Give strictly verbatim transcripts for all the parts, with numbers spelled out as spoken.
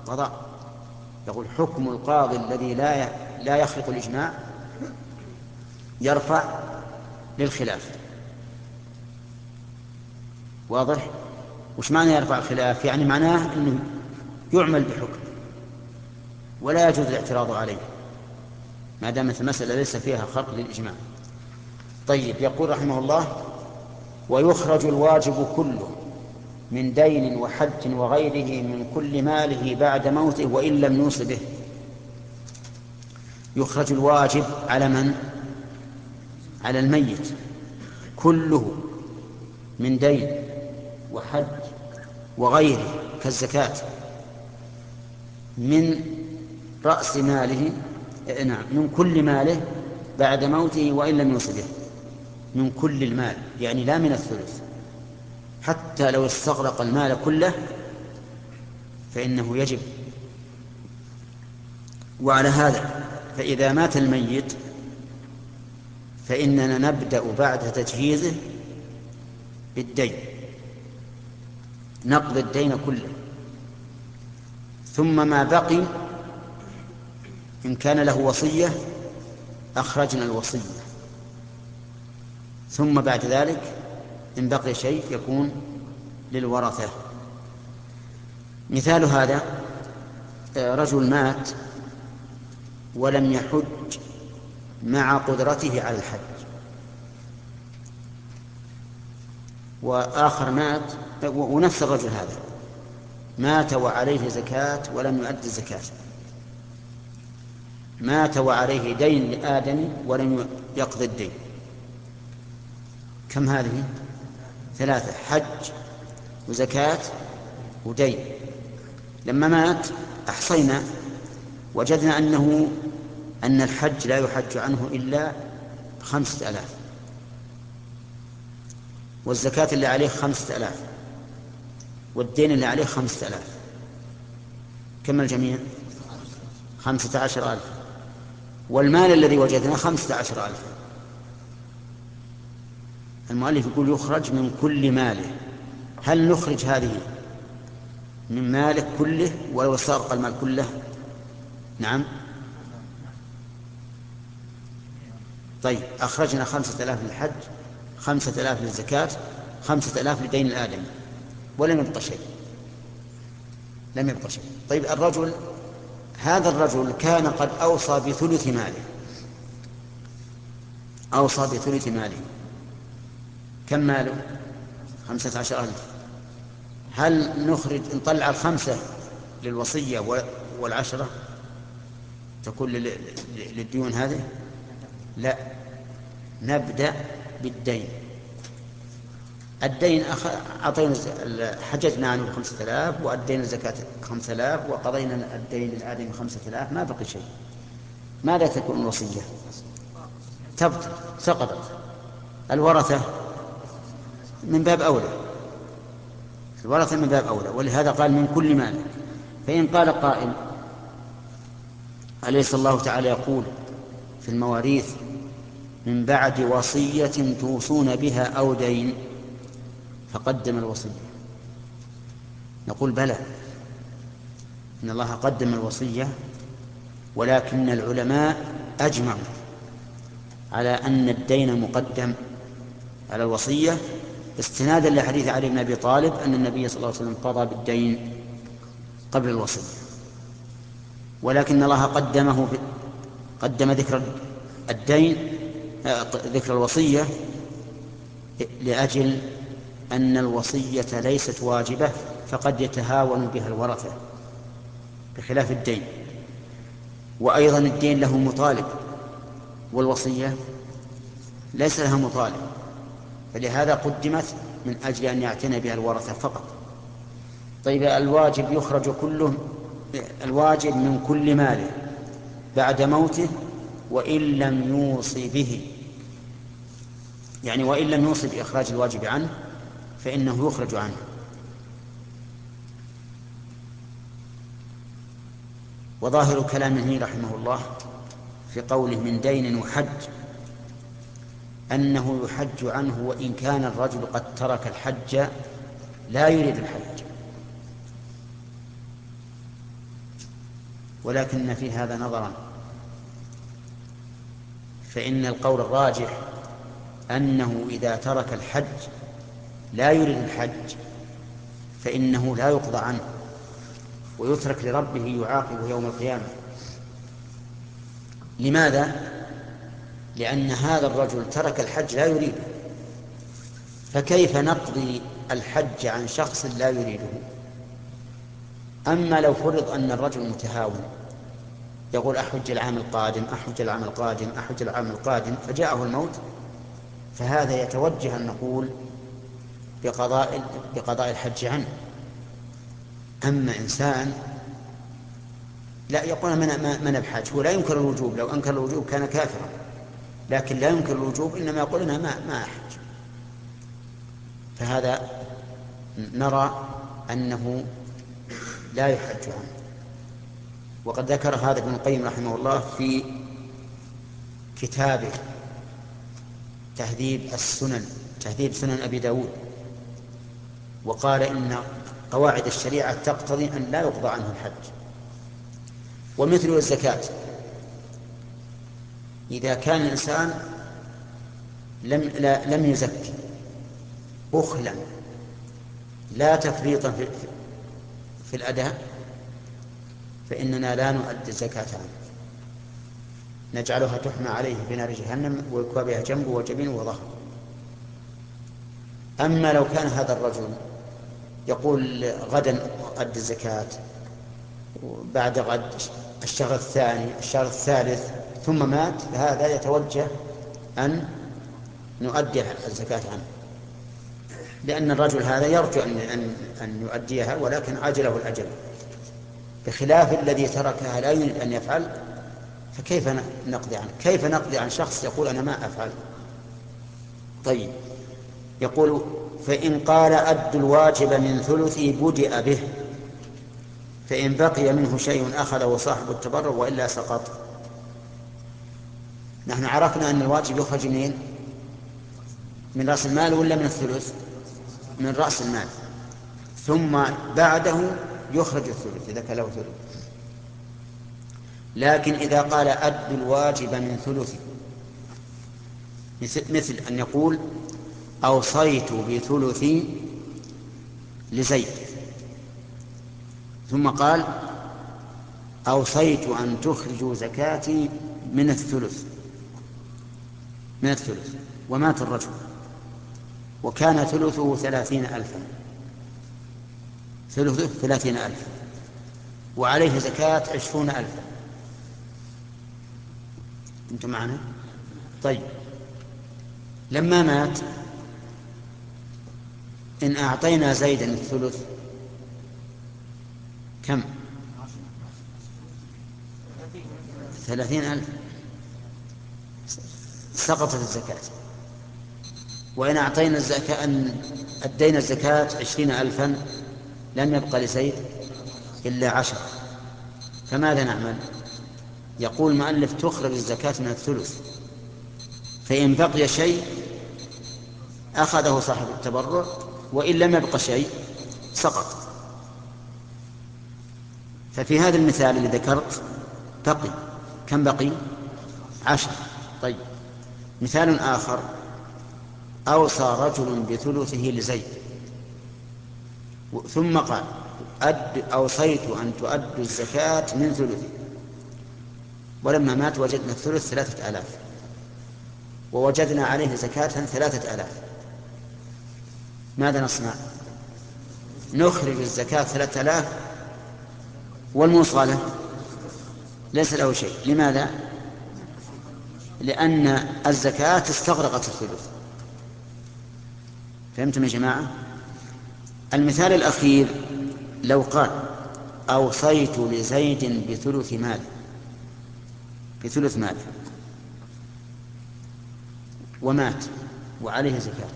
القضاء. يقول حكم القاضي الذي لا لا يخلق الإجماع يرفع للخلاف. واضح؟ وش معنى يرفع الخلاف؟ يعني معناه أنه يعمل بحكم ولا يجوز الاعتراض عليه ما دامت المسألة ليس فيها خرق للإجماع. طيب، يقول رحمه الله: ويخرج الواجب كله من دين وحج وغيره من كل ماله بعد موته وإن لم يوص به. يخرج الواجب على من؟ على الميت كله من دين وحج وغيره كالزكاة من رأس ماله، نعم، من كل ماله بعد موته وإن لم يوص به. من كل المال يعني لا من الثلث، حتى لو استغرق المال كله فإنه يجب. وعلى هذا فإذا مات الميت فإننا نبدأ بعد تجهيزه بالدين، نقضي الدين كله، ثم ما بقي إن كان له وصية أخرجنا الوصية، ثم بعد ذلك إن بقي شيء يكون للورثة. مثال هذا: رجل مات ولم يحج مع قدرته على الحج، وآخر مات، ونفس الرجل هذا مات وعليه زكاة ولم يؤد الزكاة، مات وعليه دين لآدم ولم يقضي الدين. كم هذه؟ ثلاثة: حج وزكاة ودين. لما مات أحصينا وجدنا أنه أن الحج لا يحج عنه إلا خمسة ألاف، والزكاة اللي عليه خمسة ألاف، والدين اللي عليه خمسة ألاف. كم الجميع؟ خمسة عشر ألف. والمال الذي وجدنا خمسة عشر ألف. المؤلف يقول يخرج من كل ماله. هل نخرج هذه من ماله كله ولو سرق المال كله؟ نعم. طيب، أخرجنا خمسة آلاف للحج، خمسة آلاف للزكاة، خمسة آلاف لدين الآدم، ولم يبقى شيء، لم يبقى شيء. طيب، الرجل هذا الرجل كان قد أوصى بثلث ماله، أوصى بثلث ماله. كم ماله؟ خمسة عشر ألف. هل نخرج نطلع الخمسة للوصية والعشرة تكون للديون هذه؟ لا، نبدأ بالدين. الدين أعطينا حججنا عنه خمسة آلاف، وأدينا الزكاة خمسة آلاف، وقضينا الدين للآدم خمسة آلاف، ما بقي شيء. ماذا تكون الوصية؟ تبطل، سقطت. الورثة من باب أولى، الورثة من باب أولى، ولهذا قال من كل مال. فإن قال قائل: أليس الله تعالى يقول في المواريث من بعد وصية توصون بها أو دين فقدم الوصية؟ نقول بلى، إن الله قدم الوصية، ولكن العلماء أجمعوا على أن الدين مقدم على الوصية، استنادا لحديث علي بن أبي طالب أن النبي صلى الله عليه وسلم قضى بالدين قبل الوصية، ولكن الله قدمه قدم ذكر الدين ذكر الوصية لأجل أن الوصية ليست واجبة فقد يتهاون بها الورثة بخلاف الدين. وأيضا الدين له مطالب والوصية ليس لها مطالب، فلهذا قدمت من أجل أن يعتني بها الورثة فقط. طيب، الواجب يخرج كله، الواجب من كل ماله بعد موته وإن لم يوصي به، يعني وإن لم يوصي بإخراج الواجب عنه فإنه يخرج عنه. وظاهر كلامه رحمه الله في قوله من دين وحج أنه يحج عنه وإن كان الرجل قد ترك الحج لا يريد الحج، ولكن في هذا نظرا، فإن القول الراجح أنه إذا ترك الحج لا يريد الحج فإنه لا يقضى عنه ويترك لربه يعاقبه يوم القيامة. لماذا؟ لأن هذا الرجل ترك الحج لا يريده، فكيف نقضي الحج عن شخص لا يريده؟ أما لو فرض أن الرجل متهاون يقول أحج العام القادم أحج العام القادم أحج العام القادم فجاءه الموت، فهذا يتوجه أن نقول بقضاء بقضاء الحج عنه. أما إنسان لا يقول من بحاج، هو لا ينكر الوجوب، لو أنكر الوجوب كان كافرا، لكن لا ينكر الوجوب إنما يقول أنا ما ما أحج، فهذا نرى أنه لا يحج عنه. وقد ذكر هذا ابن القيم رحمه الله في كتابه تهذيب السنن تهذيب سنن أبي داود، وقال إن قواعد الشريعة تقتضي أن لا يقضى عنه الحج. ومثل الزكاة، إذا كان الإنسان لم, لا لم يزكي بخلا لا تفريطا في, في الأداء فإننا لا نؤدي الزكاة عنه، نجعلها تحمى عليه في نار جهنم ويكوى بها جنبه وجبينه وظهره. أما لو كان هذا الرجل يقول غدا أؤدي الزكاة، وبعد غد الشهر الثاني الشهر الثالث ثم مات، فهذا يتوجه أن نؤدي الزكاة عنه، لأن الرجل هذا يرجو أن, أن, أن يؤديها ولكن عاجله الأجل، بخلاف الذي تركها لا يريد أن يفعل، فكيف نقضي عنه؟ كيف نقضي عن شخص يقول أنا ما أفعل؟ طيب، يقول فإن قال أد الواجب من ثلثي بدأ به، فإن بقي منه شيء أخذه صاحب التبرع وإلا سقط. نحن عرفنا أن الواجب يخرج منين؟ من رأس المال ولا من الثلث؟ من رأس المال، ثم بعده يخرج الثلث إذا كان له ثلث. لكن إذا قال أد الواجب من ثلثي، مثل أن يقول أوصيت بثلثي لزيد، ثم قال أوصيت أن تخرجوا زكاتي من الثلث من الثلث ومات الرجل وكان ثلثه ثلاثين ألفا ثلثه ثلاثين ألف وعليه زكاة عشرون ألفا. أنتم معنا؟ طيب، لما مات إن أعطينا زيدا الثلث كم؟ ثلاثين ألف، سقطت الزكاة. وإن أعطينا الزكاة أن أدينا الزكاة عشرين ألفا لم يبقى لزيد إلا عشر، فماذا نعمل؟ يقول المؤلف تخرج الزكاة من الثلث، فإن بقي شيء أخذه صاحب التبرع وإن لم يبقى شيء سقط. ففي هذا المثال الذي ذكرت بقي كم بقي؟ عشر. طيب، مثال آخر، أوصى رجل بثلثه لزيد ثم قال أد أوصيت أن تؤدوا الزكاة من ثلثي، ولما مات وجدنا الثلث ثلاثة آلاف ووجدنا عليه زكاة ثلاثة آلاف، ماذا نصنع؟ نخرج الزكاة ثلاثة آلاف والموصى له ليس له شيء. لماذا؟ لأن الزكاة استغرقت الثلث. فهمتم يا جماعة؟ المثال الأخير لو قال أوصيت لزيد بثلث مال بثلث مال ومات وعليه زكاة،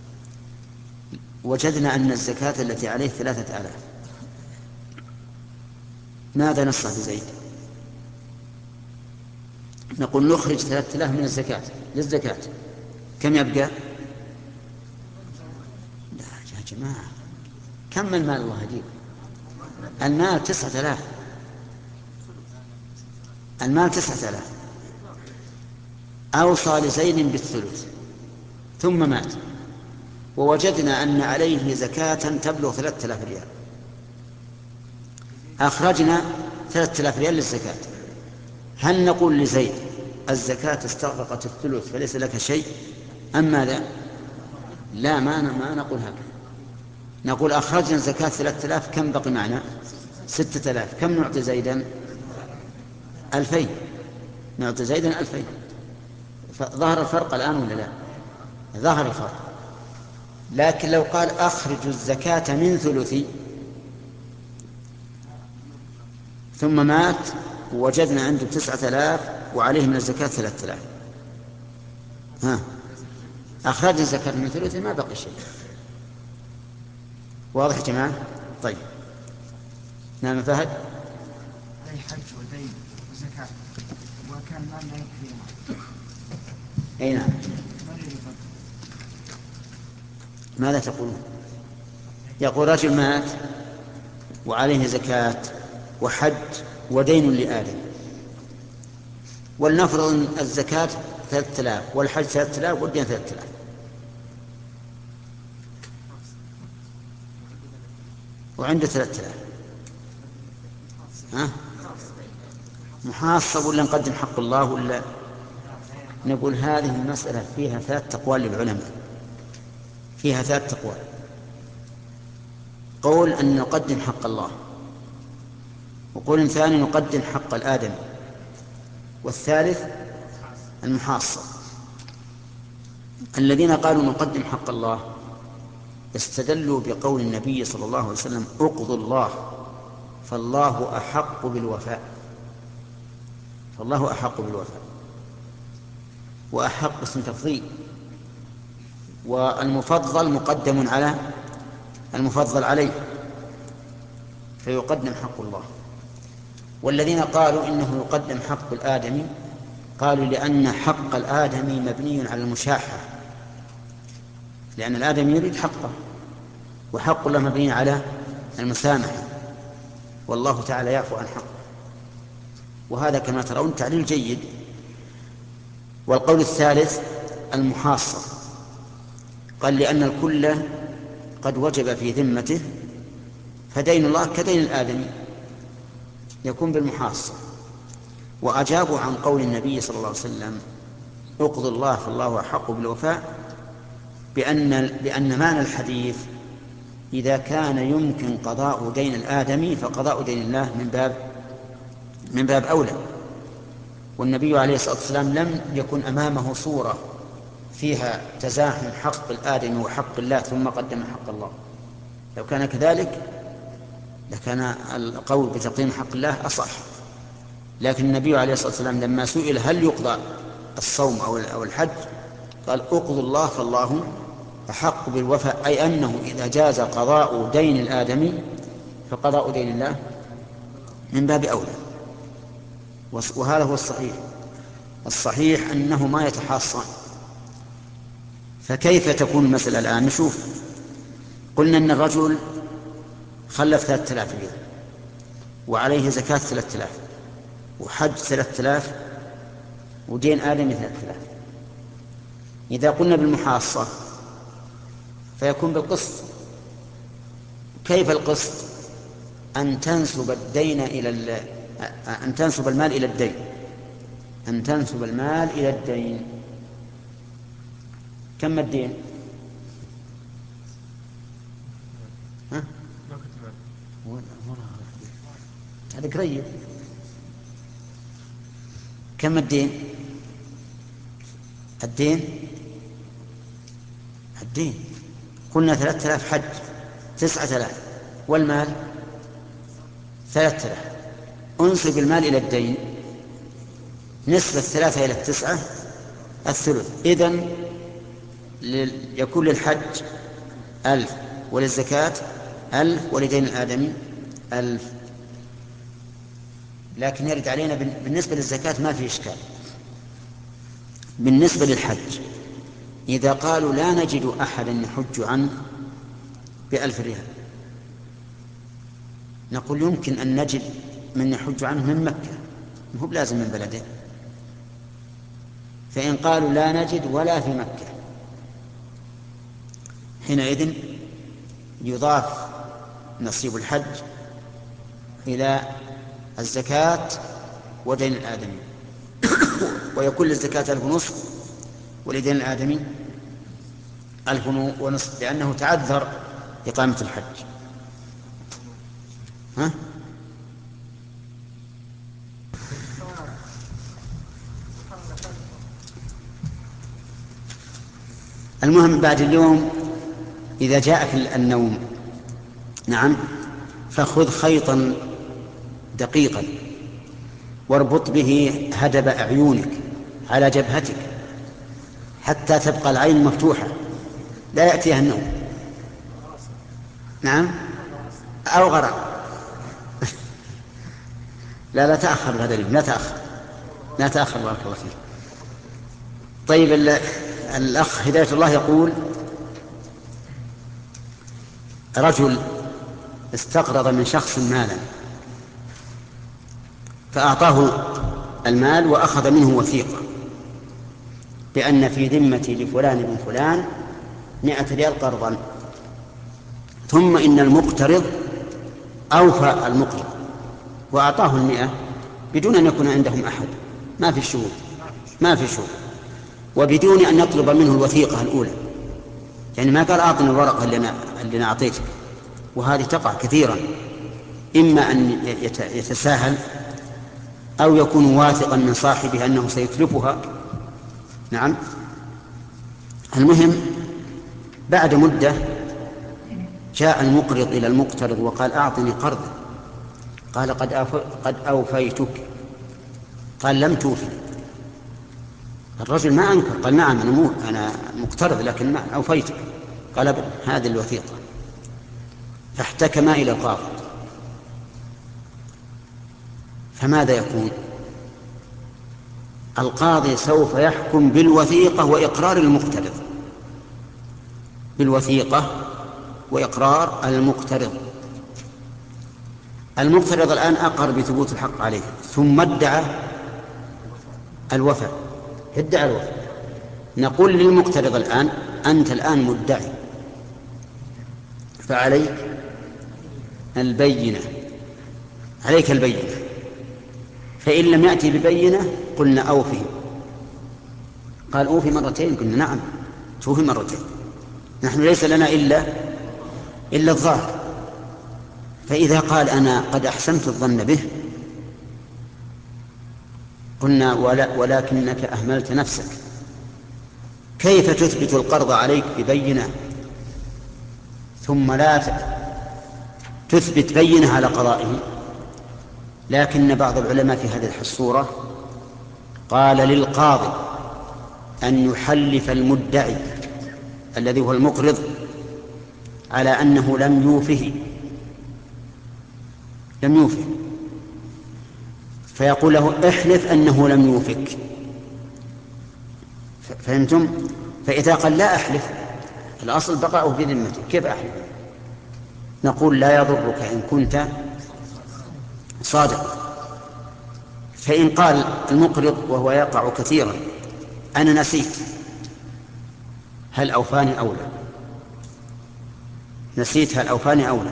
وجدنا أن الزكاة التي عليه ثلاثة آلاف، ماذا نصنع بزيد؟ نقول نخرج ثلاثة آلاف من الزكاة للزكاة، كم يبقى؟ لا يا جماعة، كم المال الله يجيب؟ المال تسعة آلاف المال تسعة آلاف، أوصى لزيد بالثلث ثم مات، ووجدنا أن عليه زكاة تبلغ ثلاثة آلاف ريال، أخرجنا ثلاثة آلاف ريال للزكاة، هل نقول لزيد الزكاة استغرقت الثلث فليس لك شيء أم ماذا؟ لا، ما ما نقول هكذا، نقول أخرجنا الزكاة ثلاثة آلاف، كم بقي معنا؟ ستة آلاف، كم نعطي زيدا؟ ألفين، نعطي زيدا ألفين. ظهر الفرق الآن ولا لا؟ ظهر الفرق. لكن لو قال أخرج الزكاة من ثلثي ثم مات ووجدنا عنده تسعة آلاف وعليه من الزكاة ثلاثة آلاف، ها أخرج الزكاة من ثلثي ما بقي شيء. واضح يا جماعة؟ طيب نعم فهد. أي حج ودين وزكاة وكان ما لا يكفي. أي نعم. ماذا تقولون؟ يقول رجل مات وعليه زكاة وحج ودين لآدم، ولنفرض الزكاة ثلاثة آلاف والحج ثلاثة آلاف والدين ثلاثة آلاف، وعنده ثلاثة آلاف، ها محاصة ولا نقدم حق الله؟ ولا نقول هذه المسألة فيها ثلاث أقوال للعلماء، فيها ثلاث أقوال. قول أن نقدم حق الله، وقول ثاني نقدم حق الآدم، والثالث المحاصة. الذين قالوا نقدم حق الله استدلوا بقول النبي صلى الله عليه وسلم اقضوا الله فالله أحق بالوفاء، فالله أحق بالوفاء، وأحق اسم تفضيل، والمفضل مقدم على المفضل عليه فيقدم حق الله. والذين قالوا إنه يقدم حق الآدمي قالوا لأن حق الآدمي مبني على المشاحة، لأن الآدمي يريد حقه، وحق الله مبني على المسامحة، والله تعالى يعفو عن حقه، وهذا كما ترون تعليل جيد. والقول الثالث المحاصة، قال لأن الكل قد وجب في ذمته فدين الله كدين الآدمي يكون بالمحاصة. وأجابوا عن قول النبي صلى الله عليه وسلم اقضوا الله فالله أحق بالوفاء بأن, بأن معنى الحديث إذا كان يمكن قضاء دين الآدمي فقضاء دين الله من باب من باب أولى. والنبي عليه الصلاة والسلام لم يكن أمامه صورة فيها تزاحم حق الآدمي وحق الله ثم قدم حق الله، لو كان كذلك لكان القول بتقديم حق الله أصح. لكن النبي عليه الصلاة والسلام لما سئل هل يقضى الصوم أو الحج قال اقضوا الله فالله أحق بالوفاء، أي أنه إذا جاز قضاء دين الآدمي فقضاء دين الله من باب أولى. وهذا هو الصحيح. الصحيح أنه ما يتحاصان. فكيف تكون المسألة الآن؟ نشوف. قلنا أن الرجل خلف ثلاثة آلاف ريال وعليه زكاة ثلاثة آلاف وحج ثلاثة آلاف ودين آدمي ثلاثة آلاف. إذا قلنا بالمحاصة فيكون بالقسط. كيف القسط؟ أن تنسب الدين إلى أن تنسب المال إلى الدين أن تنسب المال إلى الدين. كم الدين؟ ها؟ هذا قريب. كم الدين؟ الدين الدين قلنا ثلاثة آلاف حج تسعة آلاف والمال ثلاثة آلاف. أنسب المال إلى الدين نسبة الثلاثة إلى التسعة الثلث. إذن يكون للحج ألف وللزكاة ألف ولدين الآدمي ألف. لكن يرد علينا بالنسبة للزكاة ما في إشكال. بالنسبة للحج إذا قالوا لا نجد أحدا يحج عنه بألف ريال نقول يمكن أن نجد من يحج عنه من مكة هو بلازم من بلده. فإن قالوا لا نجد ولا في مكة، حينئذ يضاف نصيب الحج إلى الزكاة ودين الآدمي، ويكون للزكاة ألف ونصف ولدين الآدمي ألف ونصف، لأنه تعذر إقامة الحج. ها؟ المهم بعد اليوم إذا جاءك النوم، نعم، فخذ خيطا دقيقا واربط به هدب أعينك على جبهتك حتى تبقى العين مفتوحة لا يأتيها النوم. نعم، أو غرق. لا لا تأخر هذا اليوم، لا تأخر لا تأخر بارك الله فيك. طيب الأخ هداية الله يقول: رجل استقرض من شخص مالا فأعطاه المال وأخذ منه وثيقة بأن في ذمتي لفلان بن فلان مئة ريال قرضا، ثم إن المقترض أوفى المقرض وأعطاه المئة بدون أن يكون عندهم أحد، ما في شهود ما في شهود وبدون أن يطلب منه الوثيقة الأولى، يعني ما قال أعطني الورقة اللي أنا, اللي أنا أعطيتك. وهذه تقع كثيرا، إما أن يتساهل أو يكون واثقا من صاحبه أنه سيتلفها. نعم. المهم بعد مدة جاء المقرض إلى المقترض وقال: أعطني قرض. قال: قد قد أوفيتك. قال: لم توفي. الرجل ما أنكر، قال: نعم أنا, أنا مقترض لكن ما أوفيتك. قال: هذه الوثيقة. فاحتكما إلى القاضي. فماذا يكون؟ القاضي سوف يحكم بالوثيقة وإقرار المقترض، بالوثيقة وإقرار المقترض. المقترض الآن أقر بثبوت الحق عليه ثم ادعى الوفاء، ادعى الوفاء. نقول للمقترض الآن: أنت الآن مدعي، فعليك البينة، عليك البينة. فإن لم يأتي ببينة قلنا أوفي. قال: أوفي مرتين. قلنا: نعم توفي مرتين، نحن ليس لنا إلا إلا الظاهر. فإذا قال: أنا قد أحسنت الظن به، قلنا: ولا ولكنك أهملت نفسك. كيف تثبت القرض عليك ببينة ثم لا تثبت بينة على قضائه؟ لكن بعض العلماء في هذه الصورة قال للقاضي أن يحلف المدعي الذي هو المقرض على أنه لم يوفه لم يوفه فيقول له: احلف أنه لم يوفك. فهمتم؟ فإذا قال: لا أحلف، الأصل بقاؤه في ذمته، كيف أحلف؟ نقول: لا يضرك إن كنت صادق. فإن قال المقرض، وهو يقع كثيرا: أنا نسيت، هل أوفاني أو لا؟ نسيت هل أوفاني أو لا؟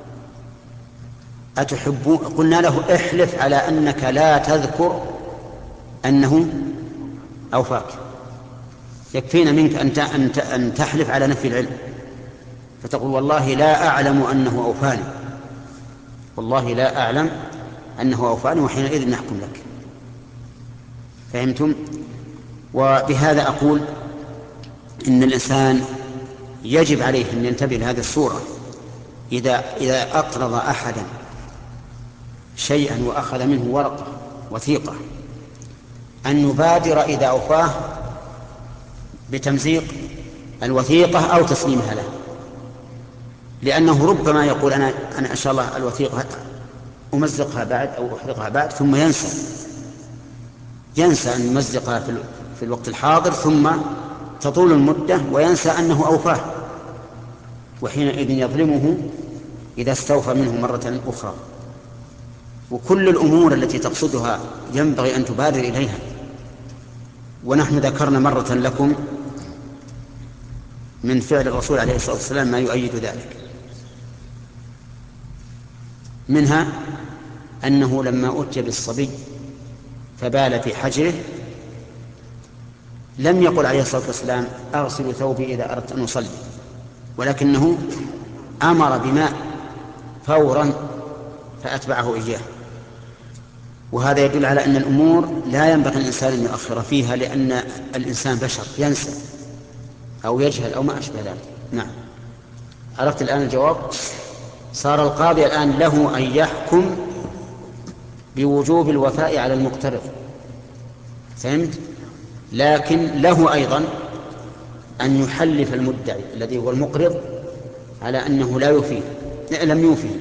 أتحب؟ قلنا له: احلف على أنك لا تذكر أنه أوفاك، يكفينا منك أن تحلف على نفي العلم، فتقول: والله لا أعلم أنه أوفاني، والله لا أعلم أنه أوفاني، وحينئذ نحكم لك. فهمتم؟ وبهذا أقول إن الإنسان يجب عليه أن ينتبه لهذه الصورة. إذا إذا أقرض أحدا شيئا وأخذ منه ورقة وثيقة أن يبادر إذا أوفاه بتمزيق الوثيقة أو تسليمها له، لأنه ربما يقول: أنا أنا إن شاء الله الوثيقة أمزقها بعد أو أحرقها بعد، ثم ينسى ينسى أن يمزقها في الوقت الحاضر، ثم تطول المدة وينسى أنه أوفاه، وحينئذ يظلمه إذا استوفى منه مرة أخرى. وكل الأمور التي تقصدها ينبغي أن تبادر إليها. ونحن ذكرنا مرة لكم من فعل الرسول عليه الصلاة والسلام ما يؤيد ذلك، منها أنه لما أتي بالصبي فبال في حجره لم يقل عليه الصلاة والسلام أغسل ثوبي إذا أردت أن أصلي، ولكنه أمر بماء فورا فأتبعه إياه. وهذا يدل على أن الأمور لا ينبغي الإنسان أن يؤخر فيها، لأن الإنسان بشر ينسى أو يجهل أو ما أشبه ذلك. نعم، عرفت الآن الجواب؟ صار القاضي الآن له أن يحكم بوجوب الوفاء على المقترض، فهمت؟ لكن له أيضا أن يحلف المدعي الذي هو المقرض على أنه لا يوفي لم يوفي،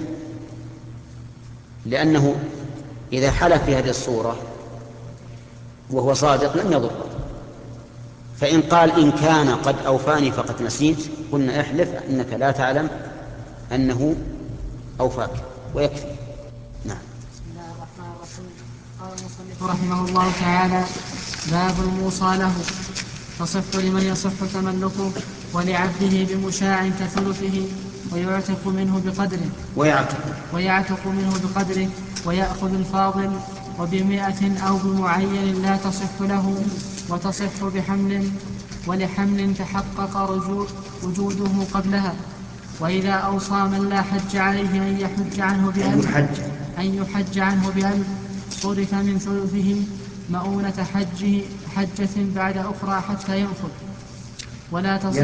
لأنه إذا حلف في هذه الصورة وهو صادق لم يضر. فإن قال إن كان قد أوفاني فقد نسيت، قلنا احلف إنك لا تعلم أنه أوفاك ويكفي. نعم. بسم الله الرحمن الرحيم. قال المصنف رحمه الله تعالى: باب الموصى له. تصح لمن يصح تملكه ولعبده بمشاع كثلثه، ويعتق منه بقدره ويعتق ويعتق منه بقدره ويأخذ الفاضل، وبمئة أو بمعين لا تصح له، وتصح بحمل ولحمل تحقق وجوده قبلها. وإذا أوصى من لا حج عليه أن يحج عنه بألف أن يحج عنه بألف صرف من ثلثه مؤونة حجه حجة بعد أخرى حتى ينفذ، ولا تصح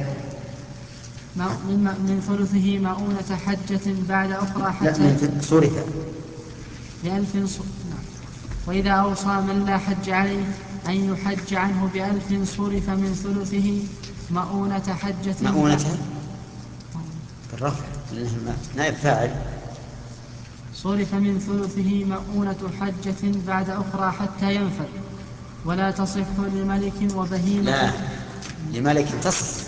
من ثلثه مؤونة حجة بعد أخرى حتى صرف بألف ص... وإذا أوصى من لا حج عليه أن يحج عنه بألف صرف من ثلثه مؤونة حجة مؤونة بالرفع نائب فاعل صرف من ثلثه مؤونة حجة بعد أخرى حتى ينفذ، ولا تصح لملك وبهيمة. لا، لملك تصح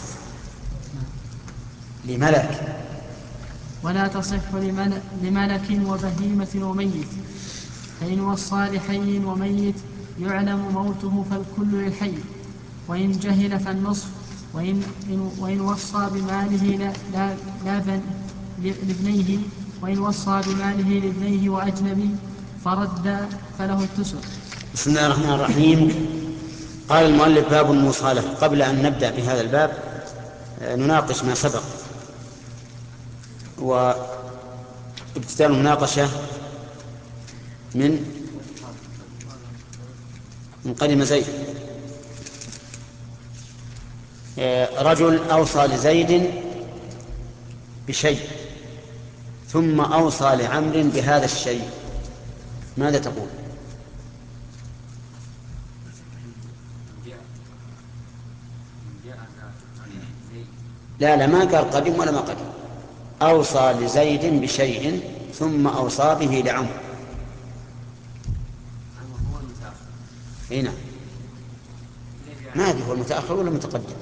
لملك ولا تصح لملك وبهيمة وميت، فإن وصى لحي وميت يعلم موته فالكل للحي، وإن جهل فالنصف، وإن, وإن وصى بماله لا, لا, لا لابنيه وإن وصى بماله لابنيه وأجنبي فرد فله التسع. بسم الله الرحمن الرحيم. قال المؤلف: باب الموصى له. قبل أن نبدأ بهذا الباب نناقش ما سبق، وابتداء المناقشة من من قدم زيد. رجل أوصى لزيد بشيء ثم أوصى لعمر بهذا الشيء، ماذا تقول؟ لا لا، ما قال قدم ولا ما قدم. أوصى لزيد بشيء ثم أوصى به لعمر. هنا ما أدري هو المتأخر ولا المتقدم.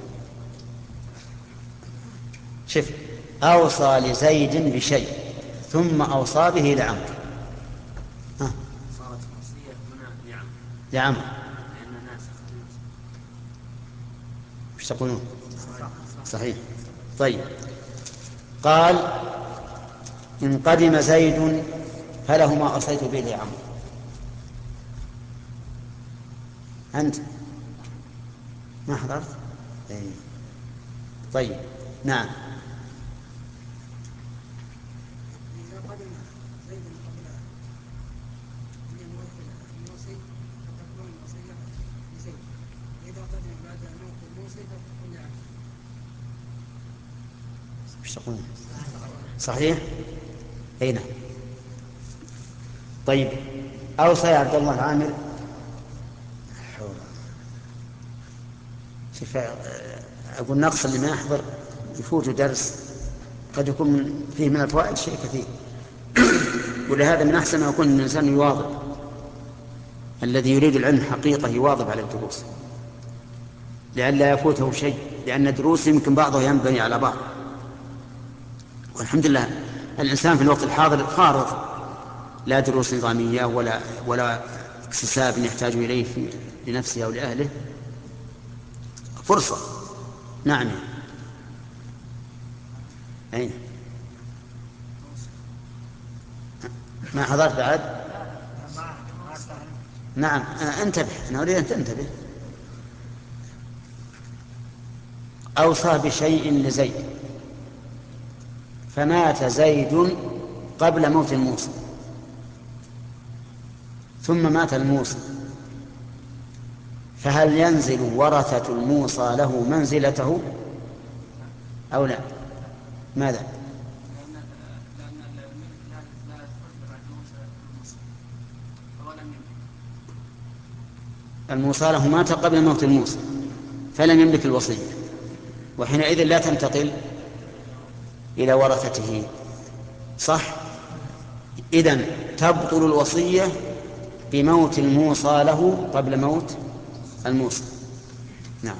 شوف، أوصى لزيد بشيء ثم أوصى به لعمر. ها صارت وصية هنا لعمر لعمر لأن الناس وش تقولون؟ صحيح. طيب، قال: إن قدم زيد فله ما أوصيت به لعمر. أنت ما حضرت؟ إيه. طيب، نعم. صحيح؟ أي نعم. طيب، أوصى يا عبد الله العامر. شوف، أقول نقص اللي ما يحضر يفوت درس قد يكون فيه من الفوائد شيء كثير، ولهذا من أحسن ما يكون الإنسان يواظب، الذي يريد العلم حقيقة يواظب على الدروس لئلا يفوته شيء، لأن الدروس يمكن بعضها ينبني على بعض. والحمد لله الإنسان في الوقت الحاضر خارط لا دروس نظامية ولا ولا اكتساب يحتاج إليه في لنفسه أو لأهله، فرصة. نعم. أين ما حضرت بعد؟ نعم. انتبه، أنا أريد أن تنتبه. أوصى بشيء لزيد فمات زيد قبل موت الموصى ثم مات الموصى، فهل ينزل ورثة الموصى له منزلته أو لا؟ ماذا؟ الموصى له مات قبل موت الموصى فلم يملك الوصية، وحينئذ لا تنتقل إلى ورثته، صح؟ إذن تبطل الوصية بموت الموصى له قبل موت الموصى. نعم.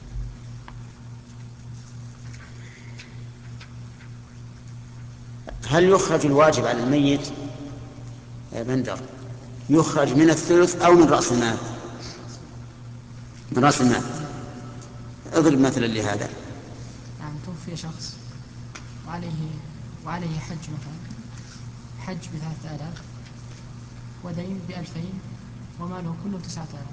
هل يخرج الواجب على الميت يا بندر يخرج من الثلث أو من رأس المال؟ من رأس المال. اضرب مثلا لهذا. نعم، توفي شخص وعليه وعليه حج مثلا، حج بثلاثة آلاف ودين بألفين وماله كله تسعة آلاف،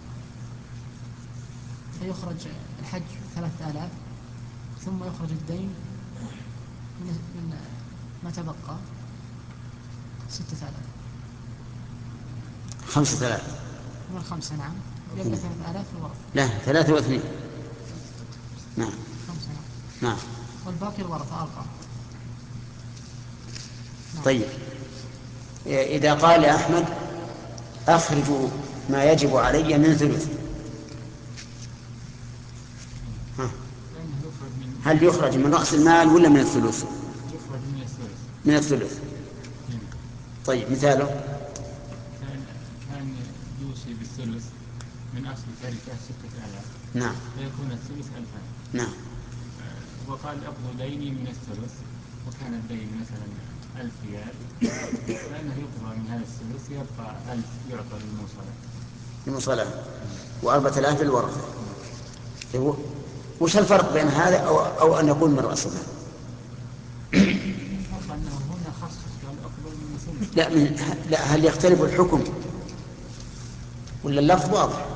فيخرج الحج ثلاثة آلاف ثم يخرج الدين من, من ما تبقى ستة آلاف. خمسة آلاف من الخمسة. نعم. يبقى ثلاثة آلاف الورثة. لا، ثلاثة واثنين. نعم. خمسة. نعم. والباقي الورثة أربعة. نعم. طيب، إذا قال أحمد أخرجوا ما يجب علي من ثلث، هل يخرج من رأس المال ولا من الثلث؟ يخرج من الثلث. من الثلث. طيب، مثاله؟ كان كان يوصي بالثلث من أصل تركة ستة آلاف. نعم. فيكون الثلث ألفان. نعم. وقال أقضوا ديني من الثلث، وكان الدين مثلا ألف ريال، فإنه يقضى من هذا الثلث يبقى ألف يعطى للموصلة. الموصلة وأربعة آلاف للورثة. وش الفرق بين هذا أو, أو أن يكون من رأس المال؟ أنه هنا خصص قال أقبل من الثلث. لا, من لا هل يختلف الحكم ولا اللفظ واضح؟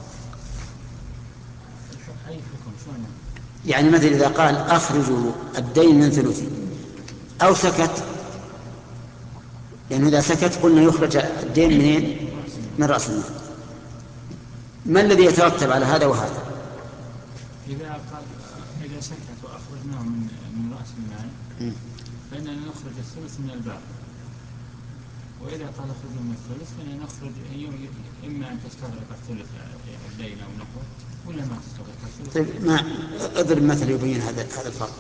أي حكم شلون؟ يعني مثل إذا قال أخرجوا الدين من ثلثي أو سكت، يعني إذا سكت قلنا يخرج الدين منين؟ من رأس المال. ما الذي يترتب على هذا وهذا؟ إذا قال إذا سكت وأخرجناه من من رأس المال فإننا نخرج الثلث من الباقي، وإذا قال أخرجوا من الثلث فإننا نخرج إما أن تستغرق الثلث الدين أو نحو ولا ما تستغرق الثلث. طيب، ما أضرب مثل يبين هذا هذا الفرق.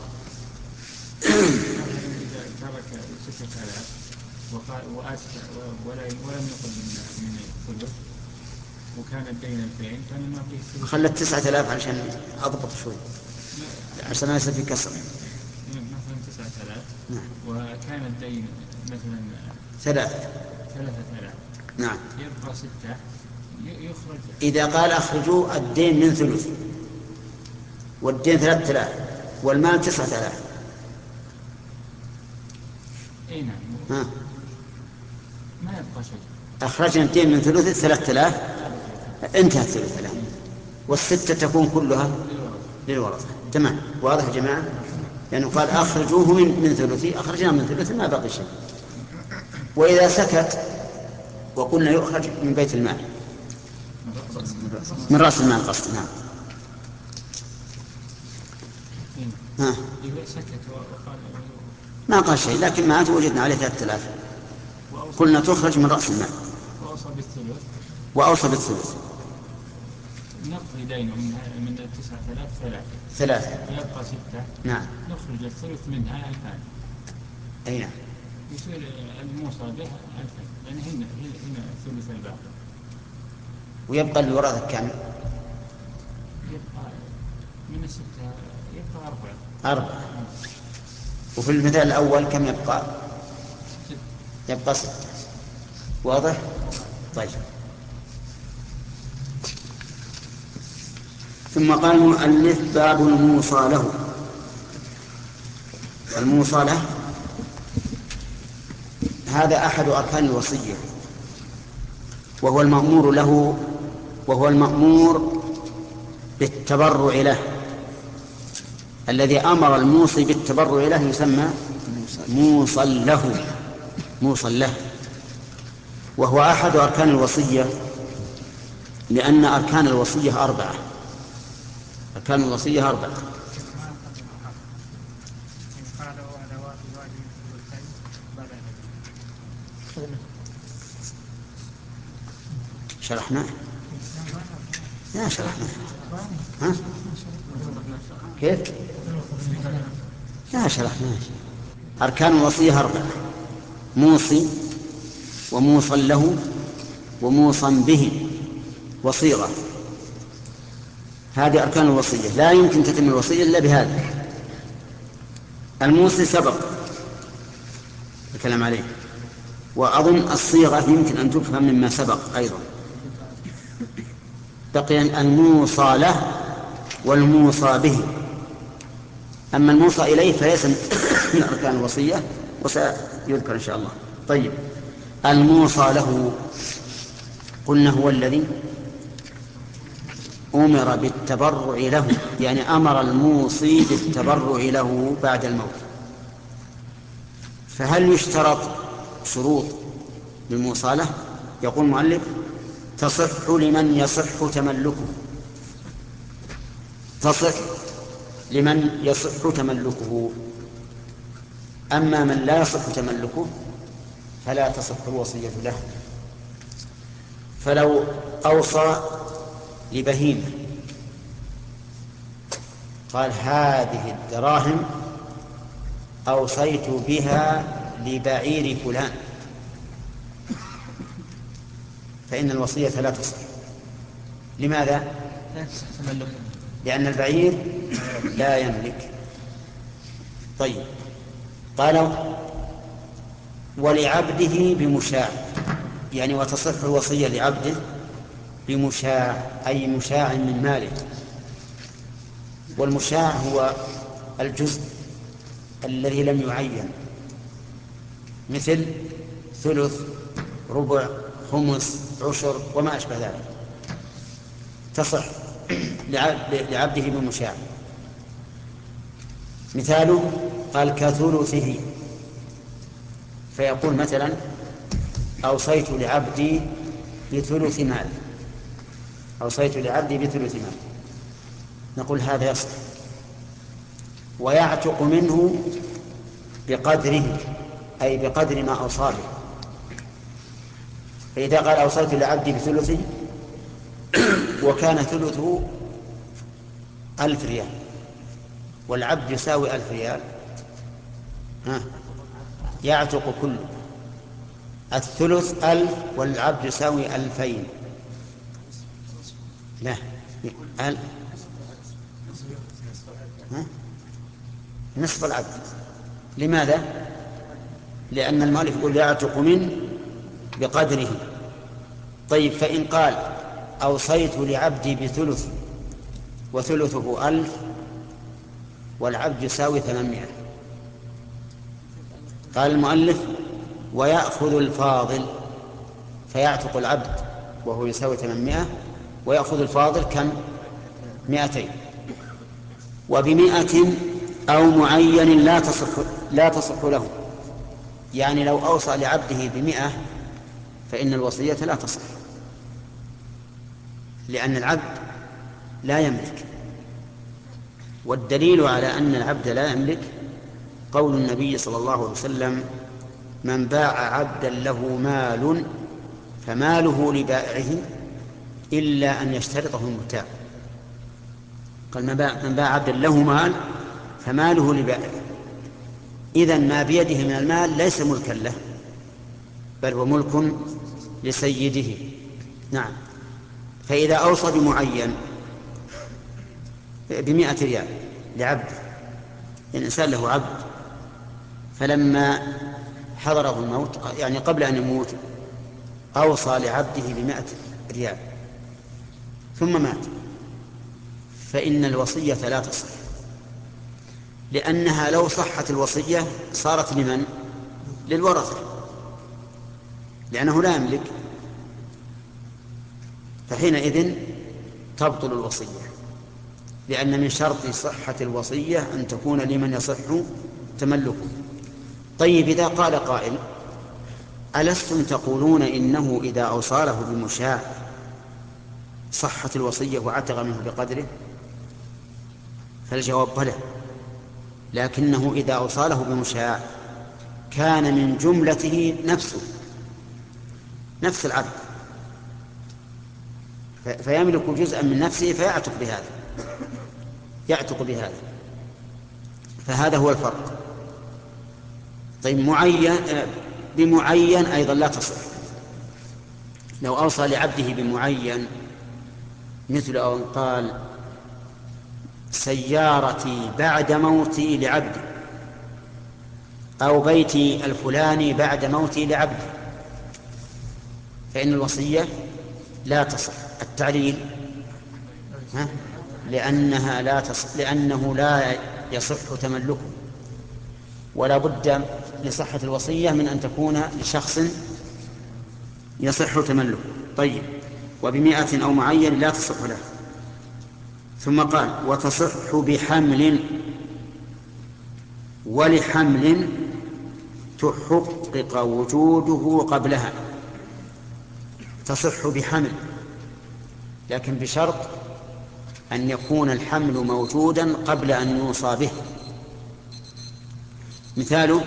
إذا ترك ستة آلاف وقال وأسكت ولا ولم يقل من الثلث وكان الدين الفين كان ما فيه. خلت تسعة آلاف علشان أضبط شوي عشان ما يصير في كسر. مثلا تسعة آلاف. نعم. وكان الدين مثلا ثلاثة. ثلاثة آلاف. نعم. يبقى ستة يخرج. إذا قال أخرجوا الدين من ثلث والدين ثلاثة آلاف والمال تسعة آلاف. أي نعم. ها. ما يبقى شيء. أخرجنا الدين من ثلث ثلاثة آلاف، انتهى الثلث الآن، والستة تكون كلها للورثة. تمام، واضح يا جماعة؟ لأنه قال أخرجوه من من ثلثي، أخرجنا من ثلث ما بقي شيء. وإذا سكت وقلنا يخرج من بيت المال من رأس المال قصد. نعم. ها. إذا سكت وقال ما قال شيء، لكن مات وجدنا عليه ثلاثة آلاف قلنا تخرج من رأس المال. وأوصى بالثلث. وأوصى بالثلث. نقضي دينه من من التسعة آلاف ثلاثة. ثلاثة. يبقى ستة. نعم. نخرج الثلث منها ألفان. أي نعم. يصير الموصى به ألفين، لأن هنا هنا ثلث الباقي. ويبقى الورثة كم؟ يبقى من الستة يبقى أربعة. أربعة. وفي المثال الأول كم يبقى؟ يبقى ستة. واضح؟ طيب. ثم قال المؤلف باب الموصى له. الموصى له هذا أحد أركان الوصية، وهو المأمور له، وهو المأمور بالتبرع له. الذي أمر الموصي بالتبرع له يسمى موصى له، موصى له، وهو أحد أركان الوصية، لأن أركان الوصية أربعة. أركان الوصية أربعة. شرحنا؟ لا شرحنا. ها؟ كيف؟ لا شرحنا. أركان الوصية أربعة: موصي، وموصى له، وموصى به، وصيغة. هذه أركان الوصية، لا يمكن تتم الوصية إلا بهذا. الموصي سبق الكلام عليه، وأظن الصيغة يمكن أن تفهم مما سبق أيضا. بقي الموصى له والموصى به. أما الموصى إليه فليس من أركان الوصية، وسيذكر إن شاء الله. طيب، الموصى له قلنا هو الذي أمر بالتبرع له، يعني أمر الموصي بالتبرع له بعد الموت. فهل يشترط شروط للموصى له؟ يقول المؤلف: تصح لمن يصح تملكه. تصح لمن يصح تملكه، أما من لا يصح تملكه فلا تصح الوصية له. فلو أوصى لبهيمة قال: هذه الدراهم أوصيت بها لبعير فلان، فإن الوصية لا تصح. لماذا؟ لأن البعير لا يملك. طيب، قال: ولعبده بمشاع، يعني وتصح الوصية لعبده بمشاع، أي مشاع من ماله. والمشاع هو الجزء الذي لم يعين، مثل ثلث، ربع، خمس، عشر، وما أشبه ذلك. تصح لعبده بمشاع. مثاله قال: كثلثه، فيقول مثلا: أوصيت لعبدي بثلث مال، أوصيت لعبدي بثلث مال، نقول هذا يصح. ويعتق منه بقدره، أي بقدر ما أوصى به. فإذا قال: أوصيت لعبدي بثلثه، وكان ثلثه ألف ريال، والعبد يساوي ألف ريال، ها، يعتق كله. الثلث ألف والعبد يساوي ألفين. لا، ألف، ها؟ نصف العبد. لماذا؟ لأن المؤلف يقول: يعتق منه بقدره. طيب، فإن قال: أوصيت لعبدي بثلث، وثلثه ألف والعبد يساوي ثمانمائة، قال المؤلف: ويأخذ الفاضل، فيعتق العبد وهو يساوي ثمانمائة، ويأخذ الفاضل كم؟ مائتين. وبمائة أو معين لا تصح لا تصح له، يعني لو أوصى لعبده بمائة فإن الوصية لا تصح، لأن العبد لا يملك. والدليل على أن العبد لا يملك قول النبي صلى الله عليه وسلم: من باع عبدا له مال فماله لبائعه إلا أن يشترطه المبتاع. قال: من باع عبدا له مال فماله لبائعه. إذن ما بيده من المال ليس ملكا له، بل هو ملك لسيده. نعم. فإذا أوصى بمعين بمائة ريال لعبد، الإنسان له فلما حضره الموت، يعني قبل أن يموت، أوصى لعبده بمائة ريال ثم مات، فإن الوصية لا تصح، لأنها لو صحت الوصية صارت لمن؟ للورثة، لأنه لا يملك، فحينئذ تبطل الوصية، لأن من شرط صحة الوصية أن تكون لمن يصح تملكه. طيب، إذا قال قائل: ألستم تقولون إنه إذا أوصى له بمشاع صحت الوصية وعتق منه بقدره؟ فالجواب بلى، لكنه إذا أوصى له بمشاع كان من جملته نفسه نفس العبد، فيملك جزءا من نفسه فيعتق بهذا يعتق بهذا فهذا هو الفرق. طيب، معين بمعين أيضا لا تصح. لو أوصى لعبده بمعين مثل أن قال: سيارتي بعد موتي لعبدي، أو بيتي الفلاني بعد موتي لعبدي، فإن الوصية لا تصح. التعليل: ها؟ لأنها لا تصح، لأنه لا يصح تملكه، ولا بد لصحة الوصية من أن تكون لشخص يصح تملكه. طيب، وبمئة أو معين لا تصح له. ثم قال: وتصح بحمل، ولحمل تحقق وجوده قبلها. تصح بحمل، لكن بشرط أن يكون الحمل موجودا قبل أن يوصى به. مثاله: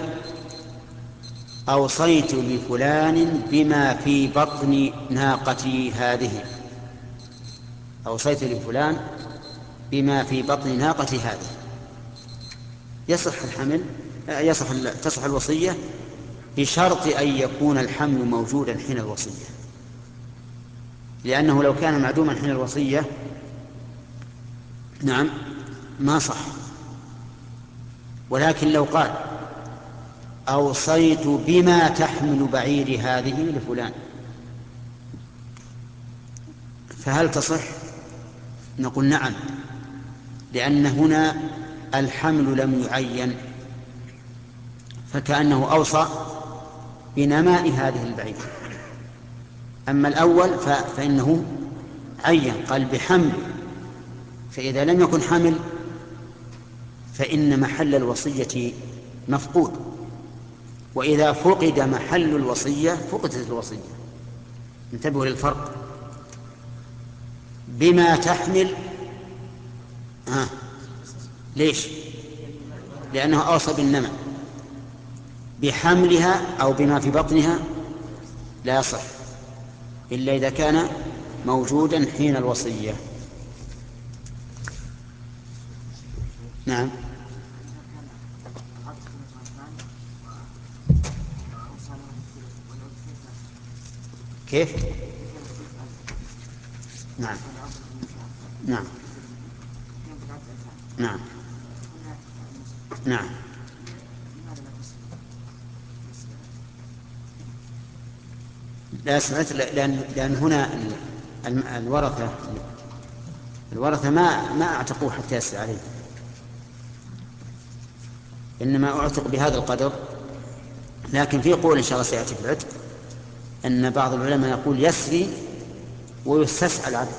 أوصيت لفلان بما في بطن ناقتي هذه. أوصيت لفلان بما في بطن ناقتي هذه، يصح الحمل، يصح تصح الوصية بشرط أن يكون الحمل موجودا حين الوصية، لأنه لو كان معدوما حين الوصية نعم ما صح. ولكن لو قال: أوصيت بما تحمل بعيري هذه لفلان، فهل تصح؟ نقول نعم، لأن هنا الحمل لم يعين، فكأنه أوصى بنماء هذه البعير. أما الأول فإنه عين، قال بحمل، فإذا لم يكن حمل فإن محل الوصية مفقود، وإذا فقد محل الوصية فقدت الوصية. انتبهوا للفرق. بما تحمل آه. ليش؟ لأنه أوصى بالنمى. بحملها أو بما في بطنها لا يصح إلا إذا كان موجودا حين الوصية. نعم. كيف؟ نعم نعم نعم نعم لا سمعت، لأن, لأن هنا الورثة الورثة ما ما اعتقوه حتى يسري عليه، إنما أعتق بهذا القدر. لكن في قول إن شاء الله سيأتي في العتق أن بعض العلماء يقول يسري ويستسعى العبد،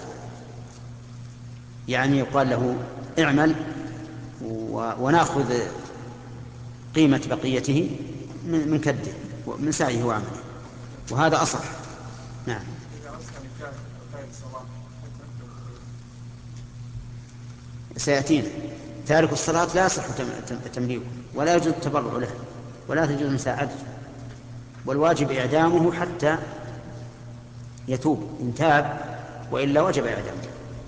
يعني يقال له اعمل ونأخذ قيمة بقيته من كده من سعيه وعمله، وهذا أصح. نعم. سيأتينا تارك الصلاة لا يصح تمليكه، ولا يجوز التبرع له، ولا تجوز مساعدته، والواجب إعدامه حتى يتوب إن تاب، وإلا وجب إعدامه.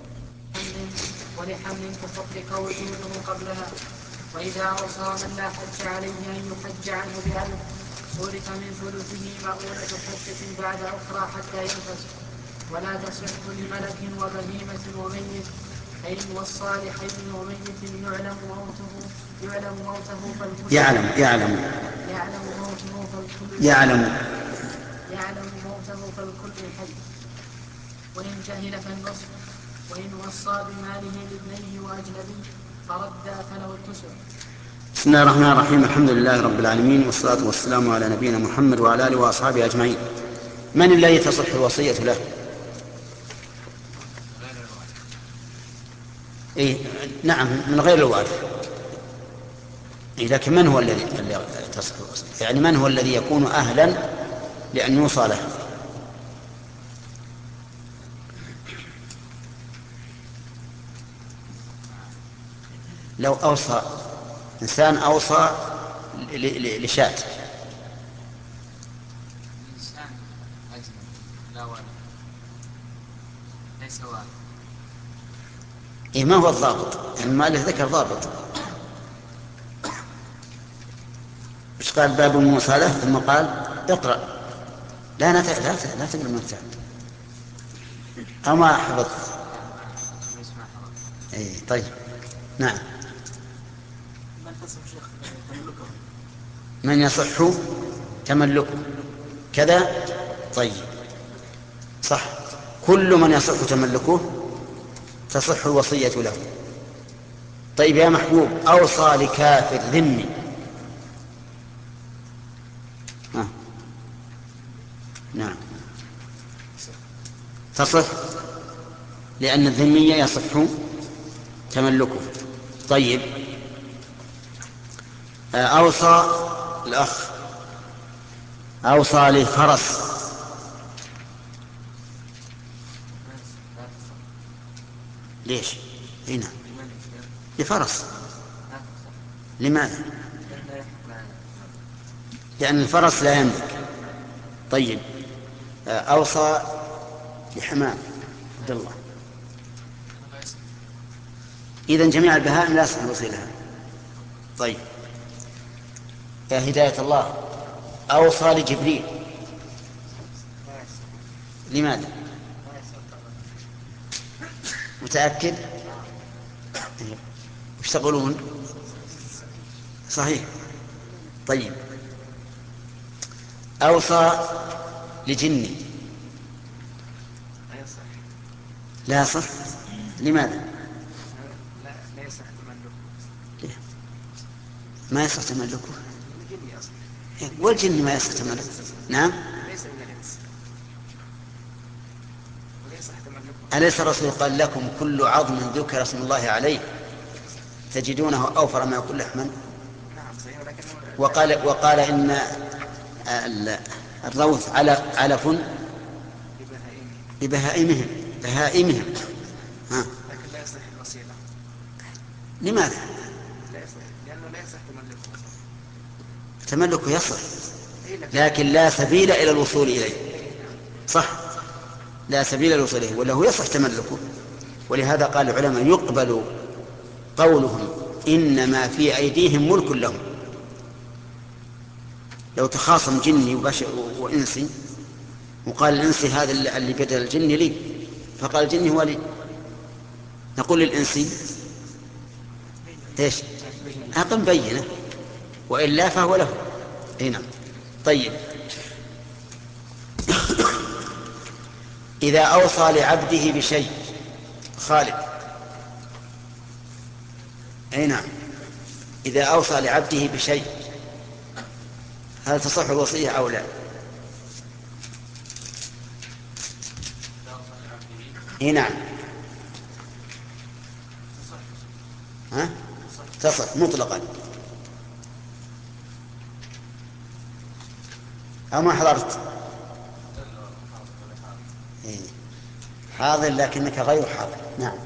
ولحمل تحقق وجوده قبلها. وإذا أوصى من لا حج عليه أن يحج عنه بألف صرف من ثلثه مؤونة حجة بعد أخرى حتى ينفذ. ولا تصح لملك وبهيمة وميت، أي والصالحين وميت يعلم موته يعلم موته فالكل يعلم يعلم يعلم موته فالكل يعلم يعلم موته وصيته فبكل حي، وإن جهل فالنصف، وإن وصى بماله لابنيه وأجنبي فردى فله التسع. بسم الله الرحمن الرحيم. الحمد لله رب العالمين، والصلاة والسلام على نبينا محمد وعلى آله وأصحابه أجمعين. من الذي تصح الوصية له؟ إيه نعم، من غير الوارث. إيه لكن من هو الذي تصح الوصية؟ يعني من هو الذي يكون أهلا لأن يوصى له؟ لو أوصى إنسان أوصى لشاة، إنسان أجنبي لا ولد ليس والد. إيه ما هو الضابط؟ يعني ما له ذكر ضابط. مش قال باب موسى له ثم قال اقرأ؟ لا لا لا لا تقرأ ما تعب أو ما حفظت. إيه طيب نعم. من يصح تملكه كذا؟ طيب صح، كل من يصح تملكه تصح الوصية له. طيب يا محبوب، أوصى لكافر ذمي ها. نعم تصح، لأن الذمية يصح تملكه. طيب أوصى الأخ أوصى لفرس، ليش؟ هنا لفرس. لماذا؟ لأن الفرس لا يملك. طيب أوصى لحمام عبد الله، إذن جميع البهائم لا يصح الوصية لها. طيب يا هداية الله، أوصى لجبريل، لماذا؟ متأكد؟ وش تقولون؟ صحيح. طيب أوصى لجني، لا يصح. لماذا؟ لا يصح تملكه. ما يصح تملكه؟ والجن ما يصح تملكه. نعم. أليس الرسول قال لكم كل عظم ذكر اسم الله عليه تجدونه أوفر ما يكون لحما؟ وقال وقال إن الروث علف لبهائمهم بهائمهم. ها. لكن لا يصح الوصية. لماذا؟ لا يصح لأنه لا يصح تملكه. تملكه يصح، لكن لا سبيل إلى الوصول إليه. صح، لا سبيل إلى الوصول إليه، ولا هو يصح تملكه. ولهذا قال العلماء يقبل قولهم إنما في أيديهم ملك لهم. لو تخاصم جني وإنسي وقال الإنسي هذا اللي بدل الجن لي، فقال الجن هو لي، نقول للإنسي إيش؟ أقم بينه، وإلا فهو له. هنا طيب إذا أوصى لعبده بشيء، خالد أي نعم، إذا أوصى لعبده بشيء هل تصح الوصية أو لا؟ اي نعم. ها؟ تصح مطلقا. أو ما حضرت؟ إيه. حاضر لكنك غير حاضر. نعم.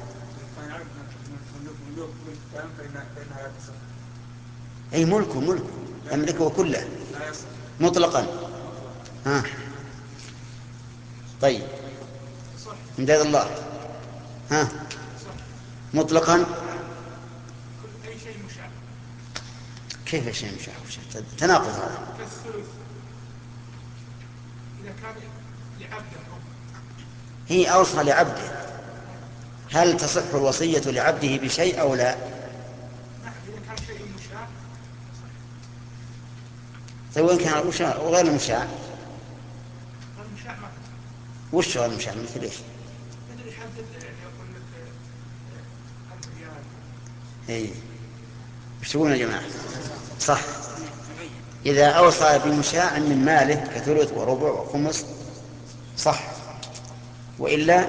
أي ملكه ملكه يملكه كله مطلقا. ها. طيب امداد الله. ها. مطلقا. كيف شيء مشاع؟ تناقض هذا. هي أوصى لعبده، هل تصح الوصية لعبده بشيء أو لا؟ طيب وين كان المشاع وغير المشاع؟ وش هذا المشاع مثل ايش؟ اي ايش تقولون يا جماعه؟ صح، اذا اوصى بمشاع من ماله كثلث وربع وخمس صح، والا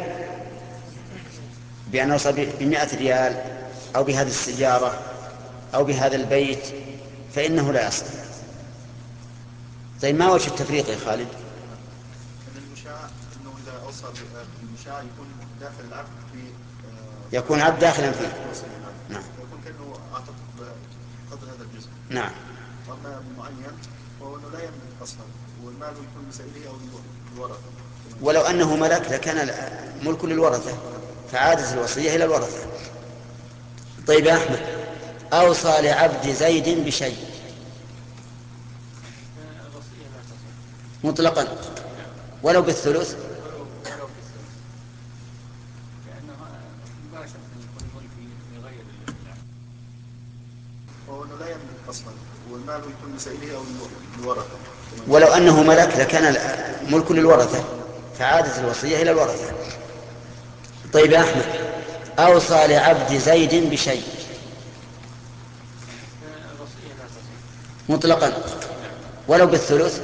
بان اوصى بمئة ريال او بهذه السياره او بهذا البيت فانه لا يصح. طيب ما وجه التفريق يا خالد؟ المشاع انه اذا اوصى بالمشاع يكون داخل العقد في يكون عبد داخلا فيه. نعم. يكون كانه اعتقد قدر هذا الجزء. نعم. اما معين وهو انه لا يملك اصلا والمال يكون لسائله او للورثه. ولو انه ملك لكان ملك للورثه فعادت الوصيه الى الورثه. طيب يا احمد، اوصى لعبد زيد بشيء مطلقا ولو بالثلث وهو انه لا يملك اصلا والمال يكون لسائله او للورثه. ولو انه ملك لكان ملك للورثه فعادت الوصيه الى الورثه. طيب يا احمد، اوصى لعبد زيد بشيء مطلقا ولو بالثلث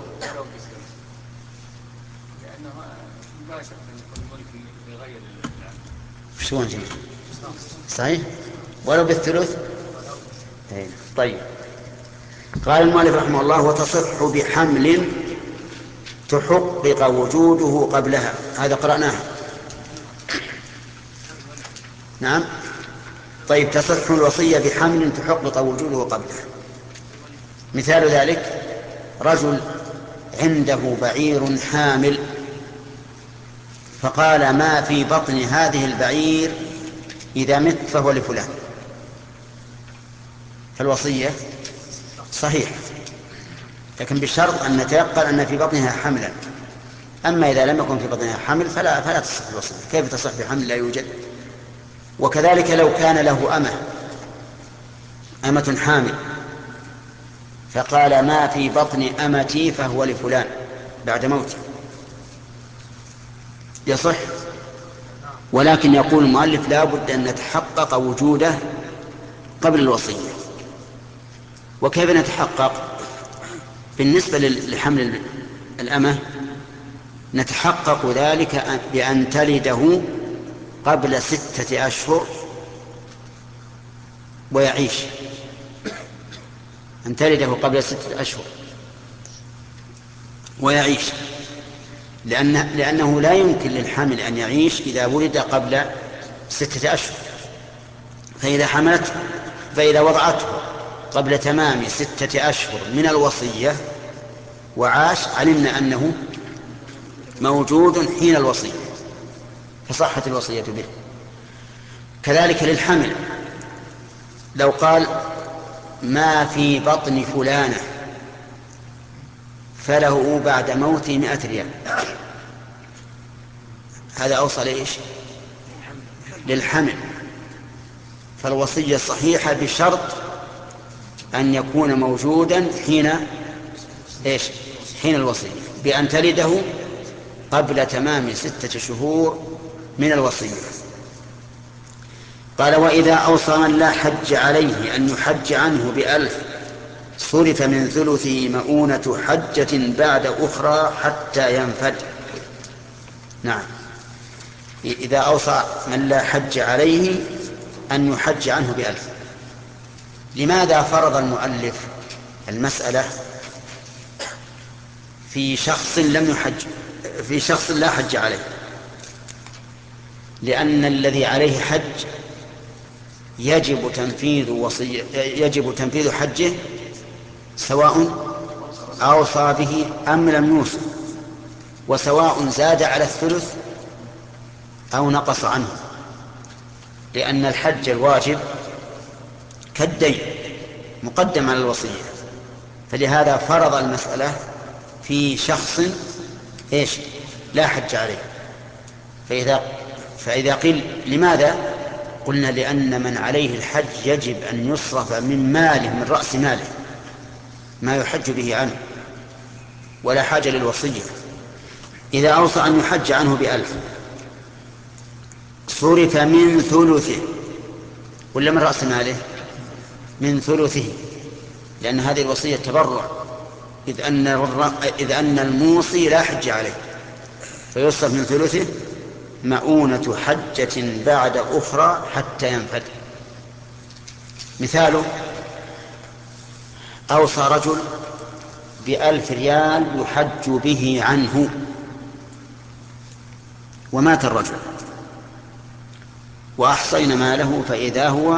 شلون جميل صحيح ولو بالثلث. طيب قال المؤلف رحمه الله وتصح بحمل تحقق وجوده قبلها. هذا قرأناه. نعم. طيب تصح الوصية بحمل تحقق وجوده قبلها. مثال ذلك رجل عنده بعير حامل فقال ما في بطن هذه البعير إذا مت فهو لفلان، فالوصية صحيح لكن بشرط أن نتيقن أن في بطنها حملا. أما إذا لم يكن في بطنها حمل فلا, فلا تصح الوصية. كيف تصح بحمل لا يوجد؟ وكذلك لو كان له أمة أمة حامل فقال ما في بطن أمتي فهو لفلان بعد موته يصح، ولكن يقول المؤلف لا بد أن نتحقق وجوده قبل الوصية. وكيف نتحقق؟ بالنسبة لحمل الأمة نتحقق ذلك بأن تلده قبل ستة أشهر ويعيش، أن تلده قبل ستة أشهر ويعيش، لأن لأنه لا يمكن للحامل أن يعيش إذا ولد قبل ستة أشهر. فإذا حملت فإذا وضعته قبل تمام ستة أشهر من الوصية وعاش علمنا أنه موجود حين الوصية فصحت الوصية به. كذلك للحمل لو قال ما في بطن فلانة فله بعد موته مئة ريال، هذا أوصى لإيش؟ للحمل. فالوصية صحيحة بشرط أن يكون موجودا حين إيش؟ حين الوصية، بأن تلده قبل تمام ستة شهور من الوصية. قال وإذا أوصى من لا حج عليه أن يحج عنه بألف صرف من ثلثه مؤونة حجة بعد أخرى حتى ينفد. نعم، إذا أوصى من لا حج عليه أن يحج عنه بألف. لماذا فرض المؤلف المسألة في شخص لم يحج في شخص لا حج عليه؟ لأن الذي عليه حج يجب تنفيذ وصية يجب تنفيذ حجه سواء أوصى به أم لم يوصي، وسواء زاد على الثلث أو نقص عنه، لأن الحج الواجب كالدين مقدم على الوصية. فلهذا فرض المسألة في شخص إيش لا حج عليه. فإذا فإذا قيل لماذا؟ قلنا لأن من عليه الحج يجب أن يصرف من ماله من رأس ماله ما يحج به عنه، ولا حاجة للوصية. إذا أوصى أن يحج عنه بألف صرف من ثلثه ولا من رأس ماله؟ من ثلثه، لأن هذه الوصية تبرع، إذ أن, إذ أن الموصي لا حج عليه، فيصرف من ثلثه مؤونة حجة بعد أخرى حتى ينفد. مثاله: أوصى رجل بألف ريال يحج به عنه، ومات الرجل وأحصينا ماله فإذا هو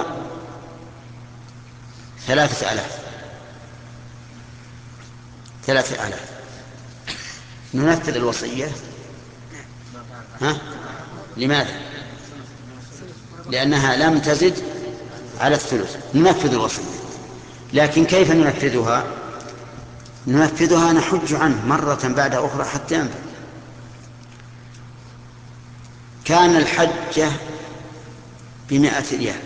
ثلاثة آلاف ثلاثة آلاف ننفذ الوصية. ها؟ لماذا؟ لأنها لم تزد على الثلث، ننفذ الوصية. لكن كيف ننفذها؟ ننفذها نحج عنه مرة بعد أخرى حتى ينفذ. كان الحجة بمائة ريال،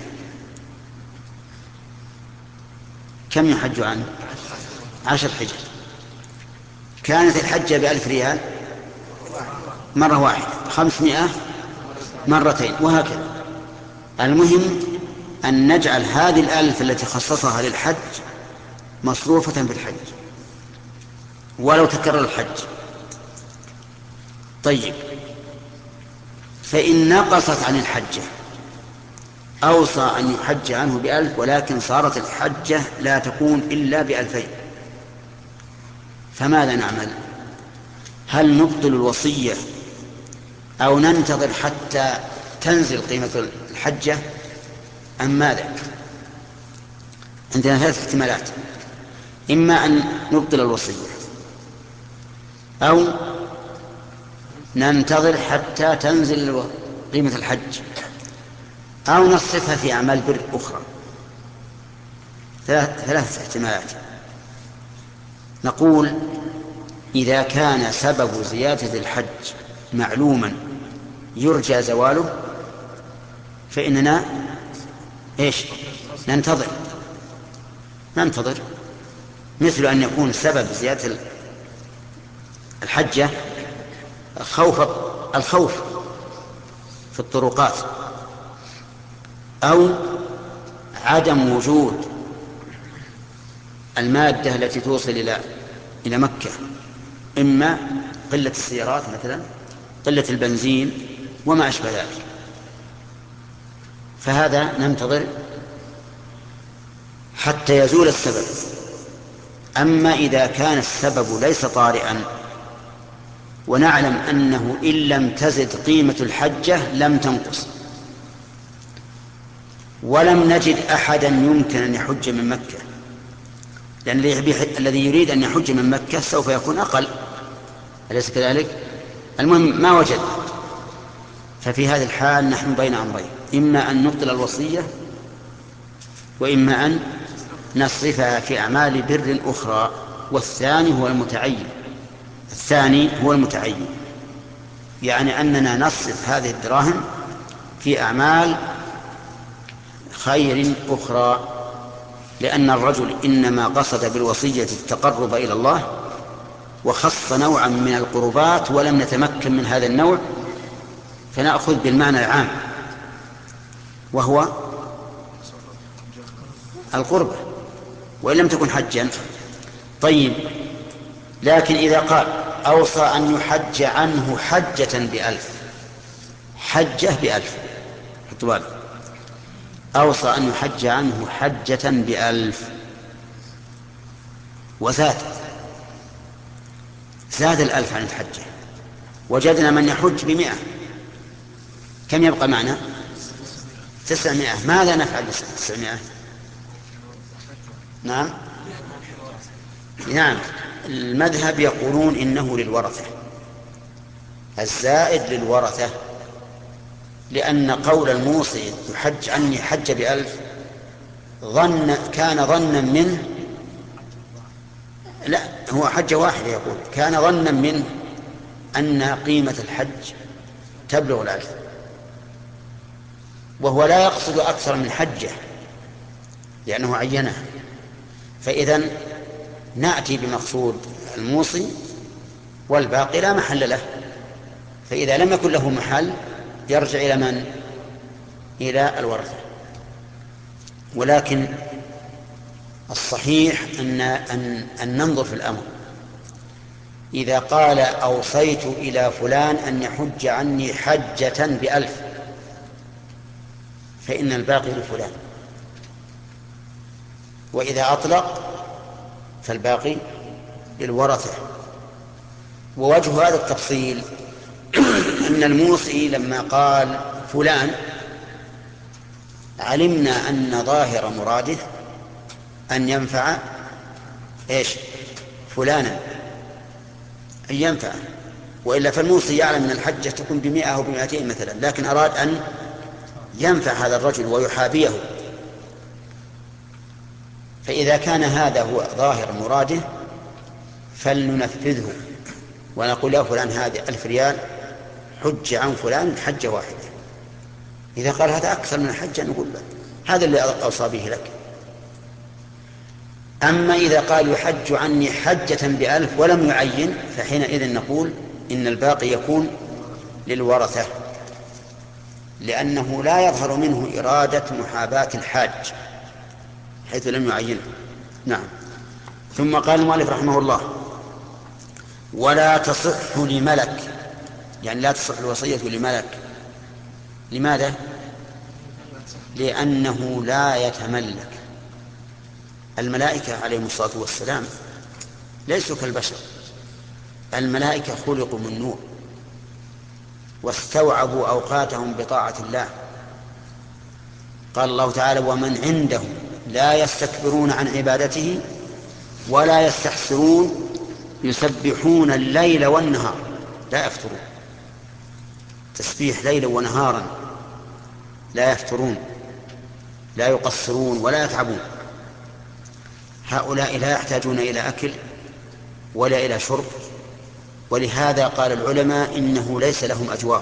كم يحج عنه؟ عشر حجج. كانت الحجة بألف ريال مرة واحدة، خمسمائة مرتين، وهكذا. المهم أن نجعل هذه الألف التي خصصها للحج مصروفة في الحج ولو تكرر الحج. طيب، فإن نقصت عن الحجة أوصى أن يحج عنه بألف، ولكن صارت الحجة لا تكون إلا بألفين، فماذا نعمل؟ هل نبطل الوصية أو ننتظر حتى تنزل قيمة الحجة أم ماذا؟ عندنا ثلاث احتمالات: إما أن نبطل الوصية، أو ننتظر حتى تنزل قيمة الحج، أو نصرفها في أعمال بر أخرى. ثلاث احتمالات. نقول: إذا كان سبب زيادة الحج معلوما يرجى زواله فإننا إيش؟ ننتظر ننتظر مثل أن يكون سبب زيادة الحجة خوف الخوف في الطرقات، أو عدم وجود المادة التي توصل إلى إلى مكة، إما قلة السيارات مثلا، قلة البنزين وما أشبه ذلك، فهذا ننتظر حتى يزول السبب. أما إذا كان السبب ليس طارئا ونعلم أنه إن لم تزد قيمة الحجة لم تنقص، ولم نجد أحدا يمكن أن يحج من مكة، لأن الذي يريد أن يحج من مكة سوف يكون أقل، أليس كذلك؟ المهم ما وجد، ففي هذه الحال نحن بين أمرين: إما أن نبطل الوصية، وإما أن نصرفها في أعمال بر أخرى، والثاني هو المتعين. الثاني هو المتعين، يعني أننا نصرف هذه الدراهم في أعمال خير أخرى، لأن الرجل إنما قصد بالوصية التقرب إلى الله، وخص نوعا من القربات ولم نتمكن من هذا النوع، فنأخذ بالمعنى العام وهو القربة وإن لم تكن حجا. طيب، لكن إذا قال أوصى أن يحج عنه حجة بألف، حجة بألف، حطوا بالك، أوصى أن يحج عنه حجة بألف وزاد زاد الألف عن الحجة، وجدنا من يحج بمئة، كم يبقى معنا؟ تسعمائة. ماذا نفعل بتسعمائة؟ نعم نعم المذهب يقولون إنه للورثة، الزائد للورثة، لأن قول الموصي يحج عني حج بألف ظن كان ظنا منه، لا هو حجة واحدة، يقول كان ظنا منه أن قيمة الحج تبلغ الألف، وهو لا يقصد أكثر من حجة لأنه عينها. فإذن نأتي بمقصود الموصي والباقي لا محل له، فإذا لم يكن له محل يرجع إلى من؟ إلى الورثة. ولكن الصحيح أن, أن, أن ننظر في الأمر. إذا قال أوصيت إلى فلان أن يحج عني حجة بألف فإن الباقي لفلان، وإذا أطلق فالباقي للورثة. ووجه هذا التفصيل أن الموصي لما قال فلان علمنا أن ظاهر مراده أن ينفع إيش فلانا، أن ينفع، وإلا فالموصي يعلم أن الحجة تكون بمئة أو بمئتين مثلا، لكن أراد أن ينفع هذا الرجل ويحابيه. فإذا كان هذا هو ظاهر مراده فلننفذه ونقول له فلان هذه ألف ريال حج عن فلان حجة واحدة. إذا قال هذا أكثر من الحجة نقول له هذا اللي أوصى به لك. أما إذا قال يحج عني حجة بألف ولم يعين فحينئذ نقول إن الباقي يكون للورثة، لأنه لا يظهر منه إرادة محاباة الحاج حيث لم يعينه. نعم. ثم قال المؤلف رحمه الله ولا تصح لملك، يعني لا تصح الوصية لملك. لماذا؟ لأنه لا يتملك. الملائكة عليهم الصلاة والسلام ليسوا كالبشر، الملائكة خلقوا من نور واستوعبوا أوقاتهم بطاعة الله. قال الله تعالى ومن عنده لا يستكبرون عن عبادته ولا يستحسرون يسبحون الليل والنهار لا يفترون. تسبيح ليلا ونهارا لا يفترون، لا يقصرون ولا يتعبون. هؤلاء لا يحتاجون إلى أكل ولا إلى شرب، ولهذا قال العلماء إنه ليس لهم أجواف،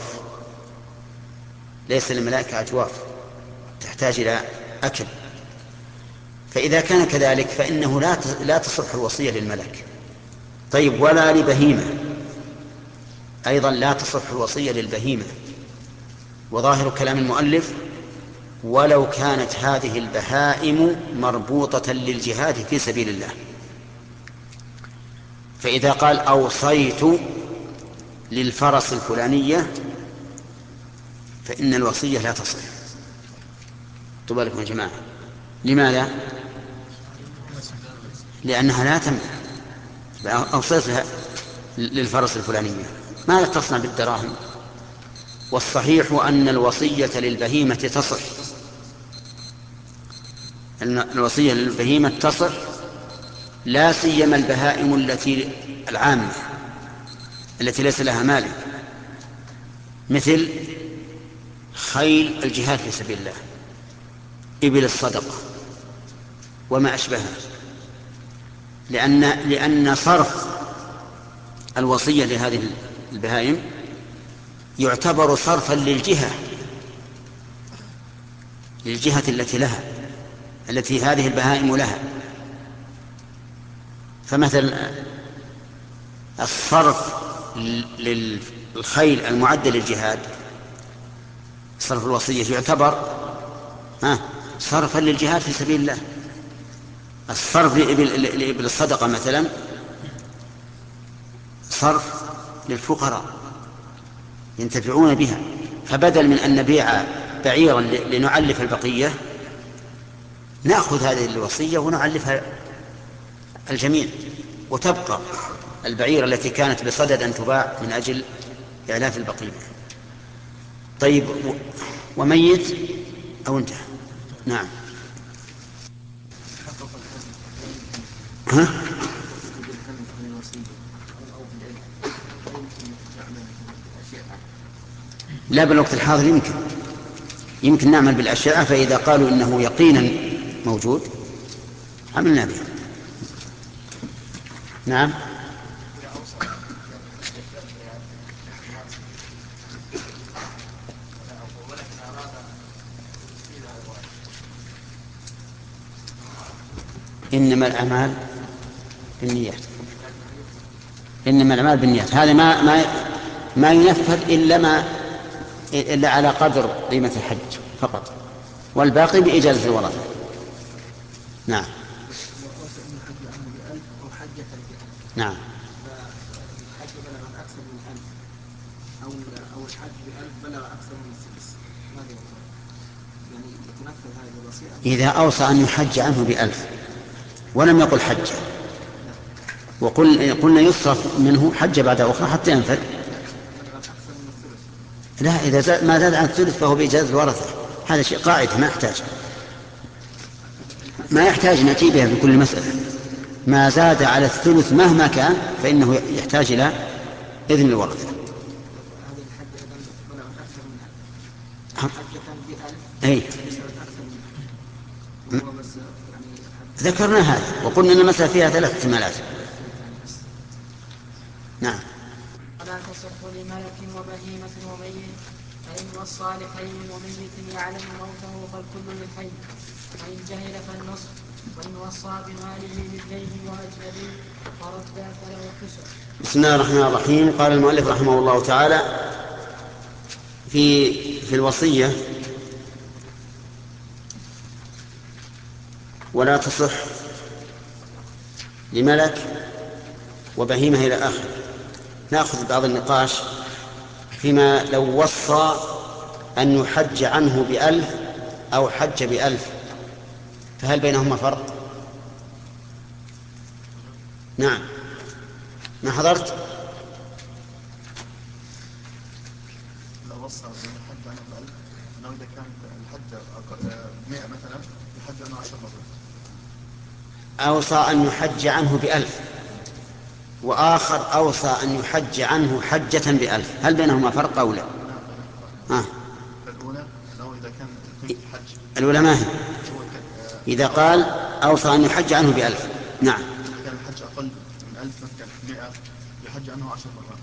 ليس للملائكة أجواف تحتاج إلى أكل. فإذا كان كذلك فإنه لا لا تصح الوصية للملك. طيب ولا لبهيمة أيضا لا تصح الوصية للبهيمة. وظاهر كلام المؤلف ولو كانت هذه البهائم مربوطة للجهاد في سبيل الله. فإذا قال أوصيت للفرس الفلانية فإن الوصية لا تصح. طب لكم يا جماعة، لماذا؟ لأنها لا تملك. أوصيت لها للفرس الفلانية ماذا تصنع بالدراهم؟ والصحيح أن الوصية للبهيمة تصح، أن الوصية للبهيمة تصح، لا سيما البهائم التي العامة التي ليس لها مالك، مثل خيل الجهاد في سبيل الله، إبل الصدقة وما أشبهها، لأن لأن صرف الوصية لهذه البهائم يعتبر صرفا للجهة للجهة التي لها التي هذه البهائم لها. فمثلا الصرف للخيل المعدة للجهاد صرف الوصية يعتبر صرفا للجهاد في سبيل الله. الصرف لإبل الصدقة مثلا صرف للفقراء ينتفعون بها، فبدل من أن نبيع بعيرا لنعلف البقية نأخذ هذه الوصية ونعلفها الجميع وتبقى البعيرة التي كانت بصدد أن تباع من أجل إعلاف البقية. طيب وميت أو انتهى؟ نعم. ها؟ لا بالوقت الحاضر يمكن يمكن نعمل بالأشعة، فإذا قالوا إنه يقينا موجود عملنا به. نعم. إنما الأعمال بالنيات، إنما الأعمال بالنيات، هذا ما ما ما ينفذ إلا ما إلا على قدر قيمة الحج فقط، والباقي بإجازة الورثة. نعم. نعم. فالحج بلغ أكثر من ألف أو أو الحج بألف بلغ أكثر من السدس، ماذا يقول؟ يعني يتنفذ هذه الوصية؟ إذا أوصى أن يحج عنه بألف ولم يقل حج، وقل قلنا يصرف منه حج بعد أخرى حتى ينفذ. لا، إذا زاد ما زاد عن الثلث فهو بإجازة الورثة. هذا شيء قاعدة ما يحتاج ما يحتاج نأتي بها في كل مسألة. ما زاد على الثلث مهما كان فإنه يحتاج إلى إذن الورثة. أي ذكرنا هذا وقلنا أن المسألة فيها ثلاث احتمالات. نعم. ولا تصح لملك وبهيمة وميت، فإن وصى لحي وميت يعلم موته فالكل للحي، وإن جهل فالنصف، وإن وصى بماله للدين وأجنبي فرد فله الكسر. بسم الله الرحمن الرحيم. قال المؤلف رحمه الله تعالى في في الوصية: ولا تصح لملك وبهيمة إلى آخر. نأخذ بعض النقاش فيما لو وصى أن يحج عنه بألف أو حج بألف، فهل بينهما فرق؟ نعم. ما حضرت؟ لو وصى أن يحج عنه بألف، أنه إذا كان الحج مئة مثلا يحج عنه عشر مرات. أوصى أن يحج عنه بألف، وآخر أوصى أن يحج عنه حجة بألف، هل بينهما فرق أو لا؟ آه. الأولى أنه إذا كان الحج الأولى ما هي؟ إذا قال أوصى أن يحج عنه بألف. نعم. إذا كان الحج أقل من ألف مثلا مئة يحج عنه عشر مرات،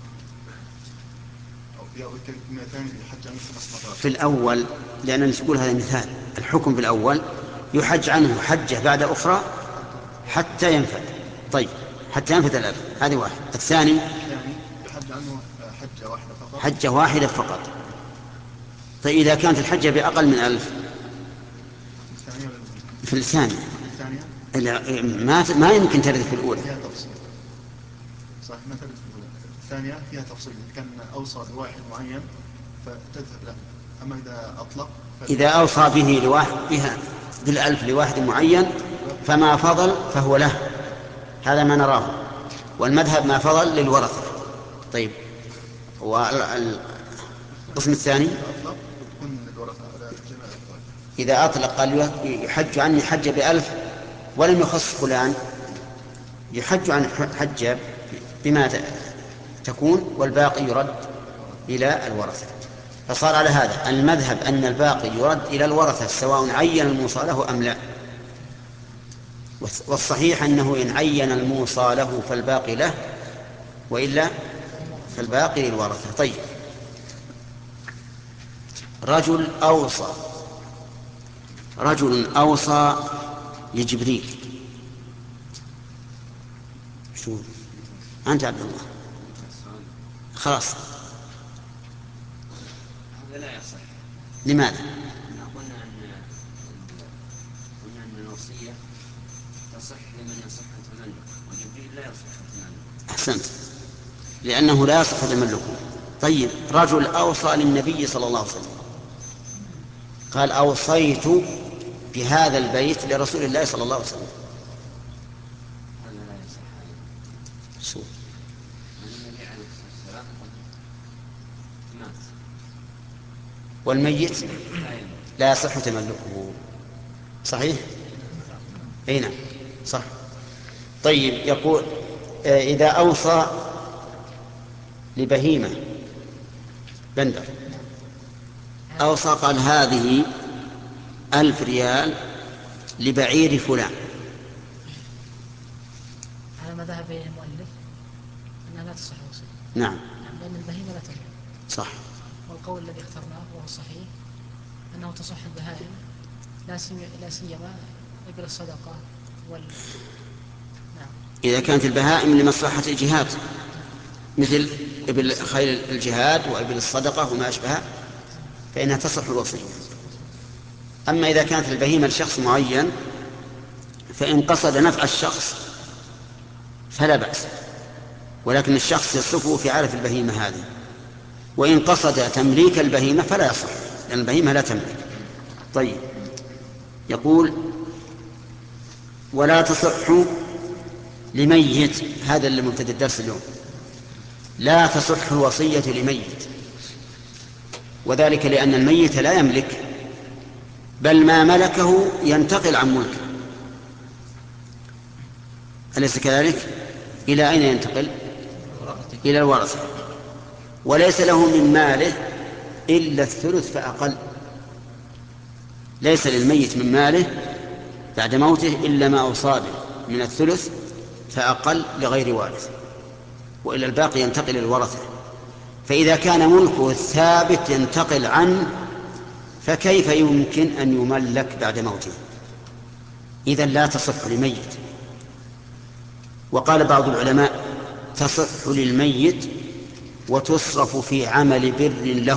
أو مئتين يحج عنه خمس مرات. في الأول، لأننا نقول هذا مثال، الحكم في الأول يحج عنه حجة بعد أخرى حتى ينفذ. طيب، حتى ينفذ الألف، هذه واحد. الثاني يحج عنه حجة واحدة فقط. حجة واحدة فقط. طيب، إذا كانت الحجة بأقل من ألف في الثانية ما ما يمكن ترد في الأولى. فيها تفصيل. صح، ما ترد في الأولى. الثانية فيها تفصيل، إذا كان أوصى لواحد معين فتذهب له، أما إذا أطلق إذا أوصى به لواحد بها بالألف لواحد معين فما فضل فهو له، هذا ما نراه، والمذهب ما فضل للورثة. طيب، والقسم الثاني إذا أطلق قال يحج عني حج بألف ولم يخص فلان، يحج عن حج بما تكون والباقي يرد إلى الورثة. فصار على هذا المذهب أن الباقي يرد إلى الورثة سواء عين الموصى له أم لا، والصحيح أنه إن عين الموصى له فالباقي له، وإلا فالباقي للورثة. طيب، رجل أوصى رجل أوصى لجبريل. شو أنت عبد الله؟ خلاص. هذا لا يصح. لماذا؟ قلنا أن قلنا أن الوصية تصح لمن يصح التملك، وجبريل لا يصح التملك. أحسنت، لأنه لا يصح تملكه. طيب، رجل أوصى للنبي صلى الله عليه وسلم، قال أوصيت بهذا البيت لرسول الله صلى الله عليه وسلم، هذا لا يصح. شو النبي عليه الصلاة والسلام مات، والميت لا يصح تملكه. صحيح؟ أي نعم، صح. طيب، يقول إذا أوصى لبهيمة بندر، أوصى قال هذه ألف ريال لبعير فلان، هذا ما ذهب إليه المؤلف أنها لا تصح الوصية. نعم، لأن البهيمة لا تملك. صح. والقول الذي اخترناه وهو الصحيح أنه تصح البهائم، لا سيما إبل الصدقة وال... نعم. إذا كانت البهائم لمصلحة الجهاد مثل إبل خيل الجهاد وإبل الصدقة وما أشبهها فإنها تصح الوصية. أما إذا كانت البهيمة لشخص معين فإن قصد نفع الشخص فلا بأس، ولكن الشخص يصرفه في عارف البهيمة هذه. وإن قصد تمليك البهيمة فلا يصح، لأن البهيمة لا تملك. طيب، يقول ولا تصح لميت، هذا اللي مبتدأ الدرس اليوم، لا تصح الوصية لميت، وذلك لأن الميت لا يملك، بل ما ملكه ينتقل عن ملكه، أليس كذلك؟ إلى أين ينتقل؟ إلى الورثة، وليس له من ماله إلا الثلث فأقل. ليس للميت من ماله بعد موته إلا ما أوصى به من الثلث فأقل لغير وارث، وإلا الباقي ينتقل للورثة. فإذا كان ملكه الثابت ينتقل عنه فكيف يمكن أن يملك بعد موته؟ إذن لا تصح لميت. وقال بعض العلماء تصح للميت وتصرف في عمل بر له.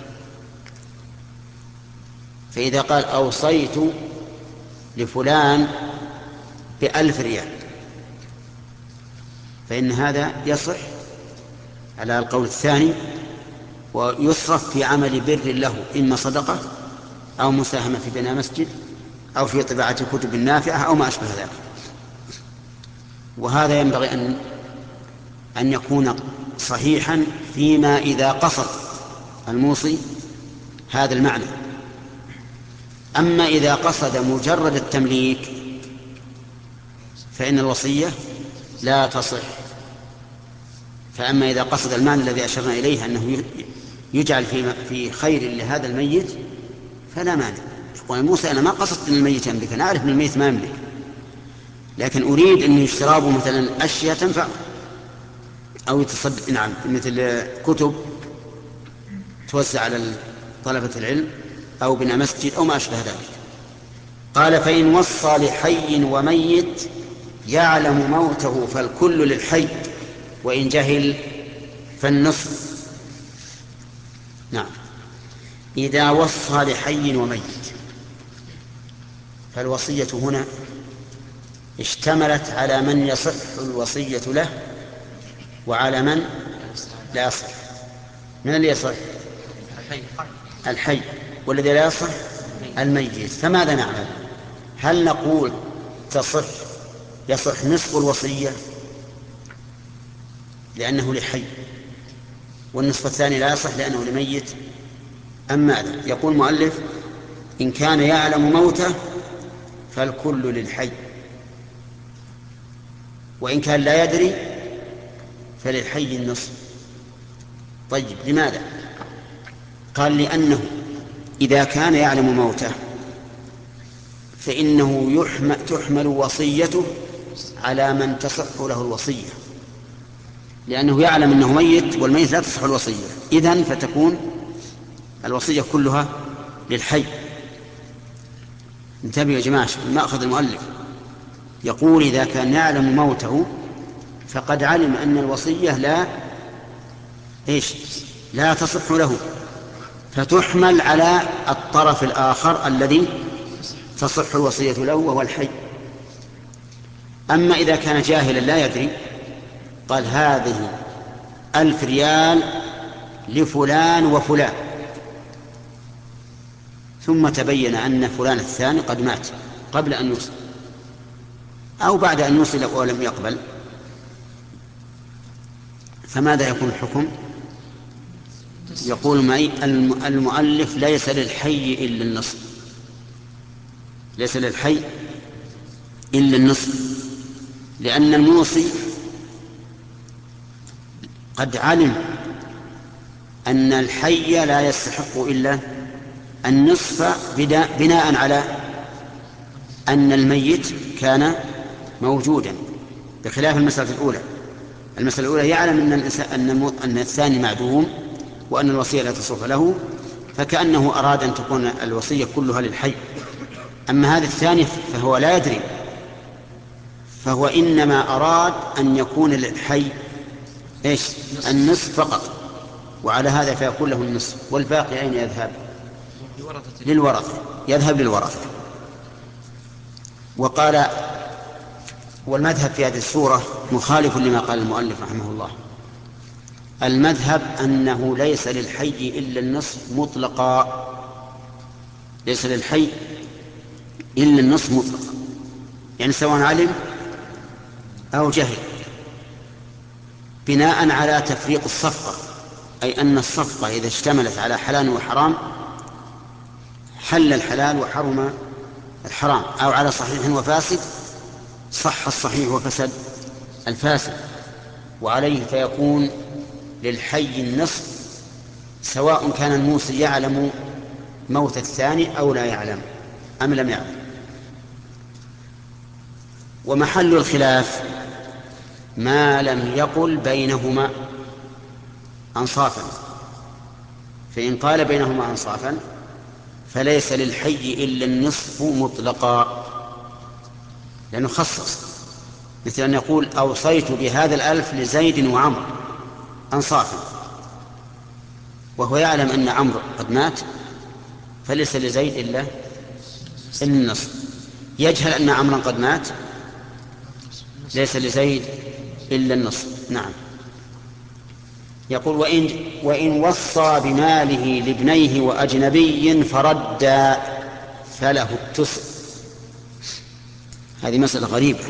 فإذا قال أوصيت لفلان بألف ريال فإن هذا يصح على القول الثاني، ويصرف في عمل بر له، إما صدقة أو مساهمة في بناء مسجد أو في طباعة كتب نافعة أو ما أشبه ذلك. وهذا ينبغي أن أن يكون صحيحا فيما إذا قصد الموصي هذا المعنى. أما إذا قصد مجرد التمليك فإن الوصية لا تصح. فأما إذا قصد المعنى الذي أشرنا إليه أنه يجعل في خير لهذا الميت فلا مانع. يقول موسى أنا ما قصدت أن الميت يملك، أنا أعرف أن الميت ما يملك، لكن أريد أن يشترابه مثلا أشياء تنفع أو يتصدق، نعم، مثل كتب توزع على طلبة العلم أو بناء مسجد أو ما أشبه ذلك. قال فإن وصى لحي وميت يعلم موته فالكل للحي وإن جهل فالنصف. نعم، إذا وصى لحي وميت فالوصية هنا اشتملت على من يصح الوصية له وعلى من لا يصح. من اللي يصح؟ الحي، والذي لا يصح الميت. فماذا نعمل؟ هل نقول تصح يصح نصف الوصية لأنه لحي والنصف الثاني لا يصح لأنه لميت، أم ماذا؟ يقول المؤلف إن كان يعلم موته فالكل للحي، وإن كان لا يدري فللحي النصف. طيب، لماذا؟ قال لأنه إذا كان يعلم موته فإنه يحمل تحمل وصيته على من تصح له الوصية، لأنه يعلم أنه ميت والميت لا تصح الوصية، إذن فتكون الوصية كلها للحي. انتبهوا يا جماعة ما أخذ المؤلف، يقول إذا كان يعلم موته فقد علم أن الوصية لا إيش لا تصح له، فتحمل على الطرف الآخر الذي تصح الوصية له وهو الحي. أما إذا كان جاهلا لا يدري قال هذه ألف ريال لفلان وفلان، ثم تبين أن فلان الثاني قد مات قبل أن يوصل أو بعد أن يوصل ولم يقبل، فماذا يكون الحكم؟ يقول المؤلف ليس للحي إلا النصف، ليس للحي إلا النصف، لأن الموصي قد علم أن الحي لا يستحق إلا النصف بناء على أن الميت كان موجودا، بخلاف المسألة الأولى. المسألة الأولى يعلم أن الثاني معدوم وأن الوصية لا تصح له، فكأنه أراد أن تكون الوصية كلها للحي. أما هذا الثاني فهو لا يدري، فهو إنما أراد أن يكون للحي إيش النصف فقط، وعلى هذا فيكون له النصف، والباقي أين يذهب؟ للورثة، يذهب للورثة. وقال والمذهب في هذه السورة مخالف لما قال المؤلف رحمه الله. المذهب أنه ليس للحي إلا النصف مطلقا، ليس للحي إلا النصف مطلقا، يعني سواء علم أو جهل، بناء على تفريق الصفقة، أي أن الصفقة إذا اشتملت على حلال وحرام حل الحلال وحرم الحرام، أو على صحيح وفاسد صح الصحيح وفسد الفاسد، وعليه فيكون للحي النصف سواء كان الموصي يعلم موت الثاني أو لا يعلم أم لم يعلم. ومحل الخلاف ما لم يقل بينهما أنصافا، فإن قال بينهما أنصافا فليس للحي إلا النصف مطلقا، لأنه خصص، مثل أن يقول أوصيت بهذا الألف لزيد وعمر أنصافا، وهو يعلم أن عمرو قد مات فليس لزيد إلا النصف، يجهل أن عمرا قد مات ليس لزيد إلا النصف. نعم. يقول وإن, وإن وصى بماله لابنيه وأجنبي فرد فله التسع. هذه مسألة غريبة،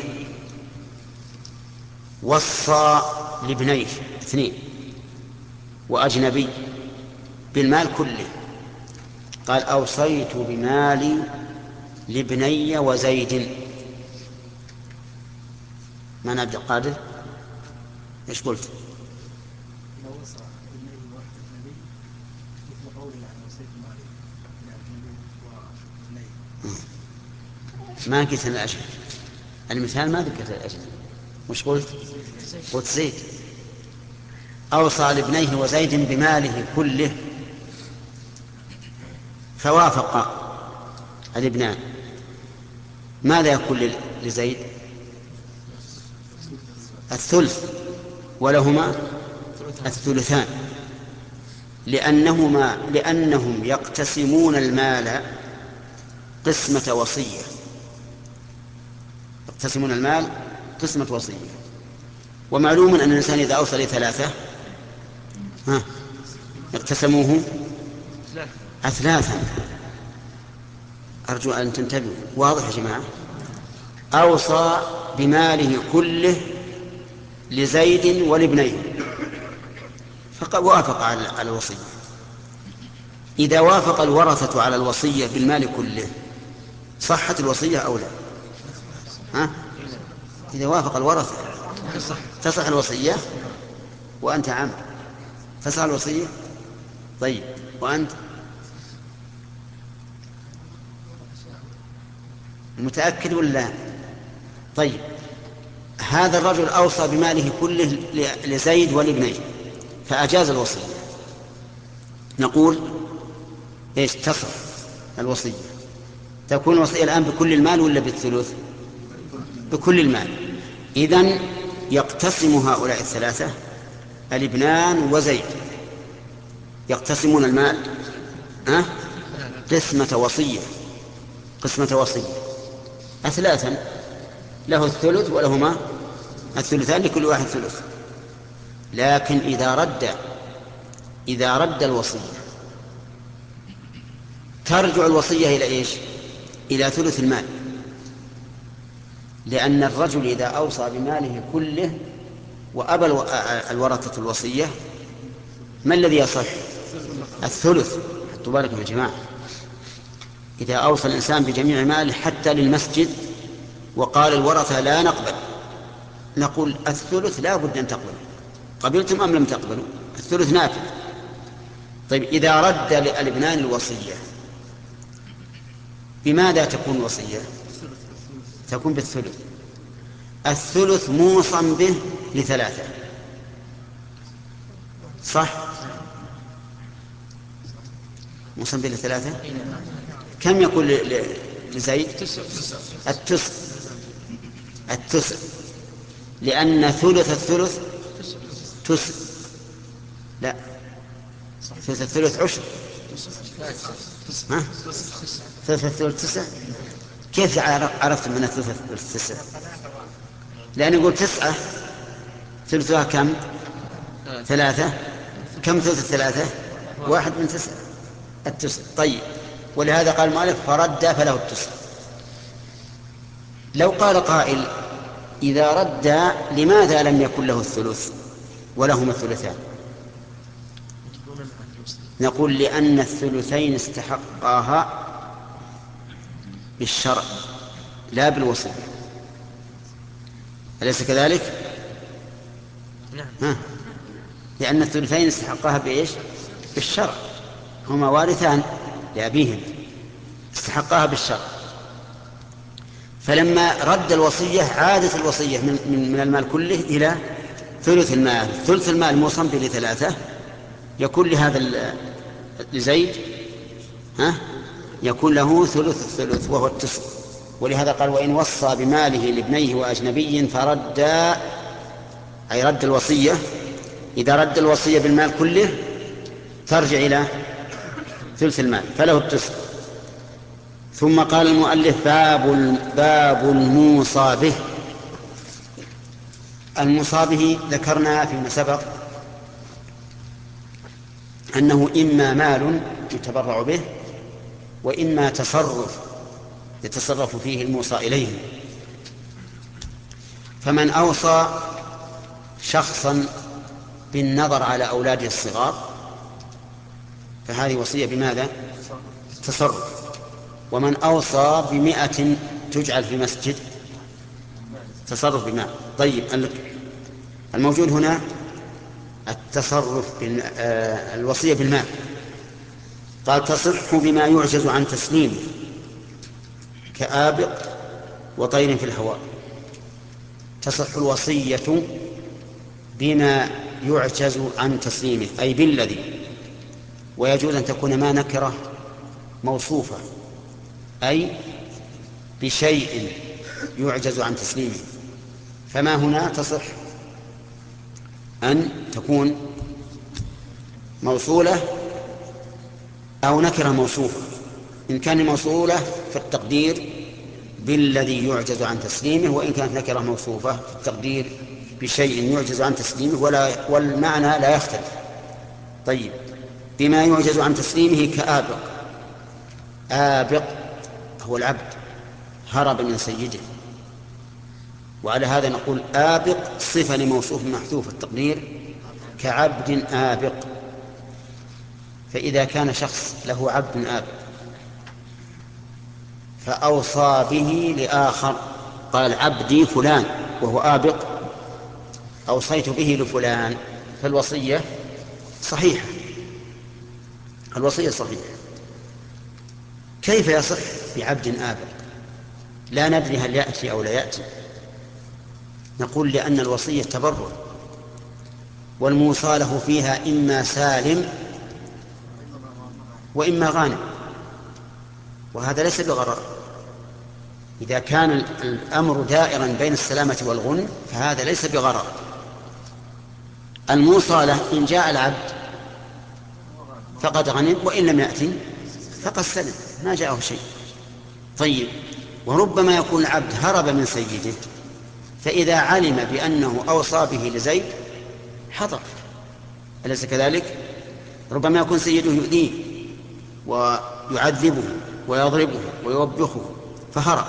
وصى لابنيه اثنين وأجنبي بالمال كله، قال أوصيت بمالي لابني وزيد. ما نبدأ قادر إيش قلت؟ ما قلت الأجل، المثال ما ذكرت الأجل. وش قلت؟ قلت زيد. أوصى لابنيه وزيد بماله كله فوافق الابنان، ماذا يكون لزيد؟ الثلث، ولهما الثلثان، لأنهما لأنهم يقتسمون المال قسمة وصية، يقتسمون المال قسمة وصية. ومعلوم أن الإنسان إذا أوصى لثلاثة ها اقتسموه أثلاثا. أرجو أن تنتبهوا، واضح يا جماعة؟ أوصى بماله كله لزيد ولابنيه فقد وافق على الوصية. إذا وافق الورثة على الوصية بالمال كله صحت الوصية أو لا؟ ها؟ إذا وافق الورثة تصح الوصية. وأنت عام تصح الوصية؟ طيب وأنت متأكد ولا؟ طيب هذا الرجل أوصى بماله كله لزيد ولابنيه فأجاز الوصية، نقول إيش تصح الوصية؟ تكون الوصية الآن بكل المال ولا بالثلث؟ بكل المال. إذن يقتسم هؤلاء الثلاثة الابنان وزيد يقتسمون المال أه؟ قسمة وصية، قسمة وصية أثلاثا، له الثلث ولهما الثلثان لكل واحد ثلث. لكن إذا رد إذا رد الوصية ترجع الوصية إلى إيش؟ إلى ثلث المال، لأن الرجل إذا أوصى بماله كله وأبى الورثة الوصية ما الذي يصح؟ الثلث. حطوا بالكم يا جماعة، إذا أوصى الإنسان بجميع ماله حتى للمسجد وقال الورثة لا نقبل، نقول الثلث لا بد أن تقبل، قبلتم أم لم تقبلوا؟ الثلث نافذ. طيب إذا رد الابنان الوصية بماذا تكون الوصية؟ تكون بالثلث. الثلث موصى به لثلاثة، صح؟ موصى به لثلاثة. كم يكون لزيد؟ التسع. التسع لأن ثلث الثلث تسع لا ثلث الثلث عشر ها؟ ثلث الثلث تسع. كيف عرفت من ثلث الثلث تسع؟ لأن يقول تسعة ثلثها كم؟ ثلاثة. كم ثلث الثلاثة؟ واحد من تسعة التسع. طيب، ولهذا قال المؤلف فرد فله التسع. لو قال قائل إذا رد لماذا لم يكن له الثلث ولهما الثلثان؟ نقول لأن الثلثين استحقاها بالشرع لا بالوصية. أليس كذلك؟ ها. لأن الثلثين استحقاها بإيش؟ بالشرع، هما وارثان لأبيهم، استحقاها بالشرع. فلما رد الوصية عادت الوصية من, من, من المال كله إلى ثلث المال. ثلث المال موصى به لثلاثة، يكون لهذا لزيد ها يكون له ثلث الثلث وهو التسع. ولهذا قال وإن وصى بماله لابنيه وأجنبي فرد، أي رد الوصية. إذا رد الوصية بالمال كله ترجع إلى ثلث المال فله التسع. ثم قال المؤلف باب باب الموصى به. الموصى به ذكرنا فيما سبق أنه إما مال يتبرع به وإما تصرف يتصرف فيه الموصى إليه. فمن أوصى شخصا بالنظر على أولاده الصغار فهذه وصية بماذا؟ تصرف. ومن أوصى بمئة تجعل في مسجد تصرف بمال. طيب، الموجود هنا التصرف الوصية بالمال. قال تصح بما يعجز عن تسليمه كآبق وطير في الهواء. تصح الوصية بما يعجز عن تسليمه أي بالذي، ويجوز أن تكون ما نكرة موصوفة أي بشيء يعجز عن تسليمه. فما هنا تصح أن تكون موصولة أو نكرة موصوفة. إن كان موصولة فالتقدير بالذي يعجز عن تسليمه، وإن كانت نكرة موصوفة فالتقدير بشيء يعجز عن تسليمه ولا والمعنى لا يختلف. طيب، بما يعجز عن تسليمه كآبق. آبق هو العبد هرب من سيده، وعلى هذا نقول آبق صفة لموصوف محذوف التقدير كعبد آبق. فإذا كان شخص له عبد آبق فأوصى به لآخر، قال عبدي فلان وهو آبق أوصيت به لفلان، فالوصية صحيحة. الوصية صحيحة. كيف يصح بعبد آبق؟ لا ندري هل يأتي أو لا يأتي. نقول لأن الوصية تبرع، والموصى له فيها إما سالم وإما غانم، وهذا ليس بغرر. إذا كان الأمر دائرا بين السلامة والغنم فهذا ليس بغرر. الموصى له إن جاء العبد فقد غنم، وإن لم يأتي فقد سلم ما جاءه شيء. طيب، وربما يكون العبد هرب من سيده، فإذا علم بأنه أوصى به لزيد حضر، أليس كذلك؟ ربما يكون سيده يؤذيه ويعذبه ويضربه ويوبخه فهرب،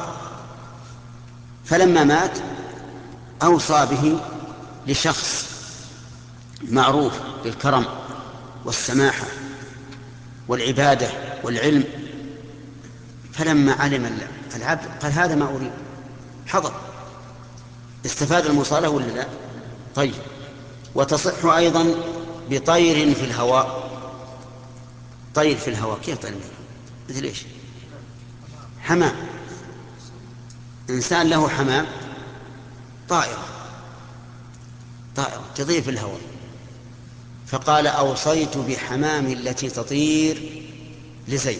فلما مات أوصى به لشخص معروف بالكرم والسماحة والعبادة والعلم، فلما علم العبد قال هذا ما أريد حضر، استفاد المصالحة ولا لا؟ طيب، وتصح أيضا بطير في الهواء. طير في الهواء كيف طير؟ مثل إيش؟ حمام. إنسان له حمام طائرة طائرة تطير في الهواء، فقال أوصيت بحمام التي تطير لزيد،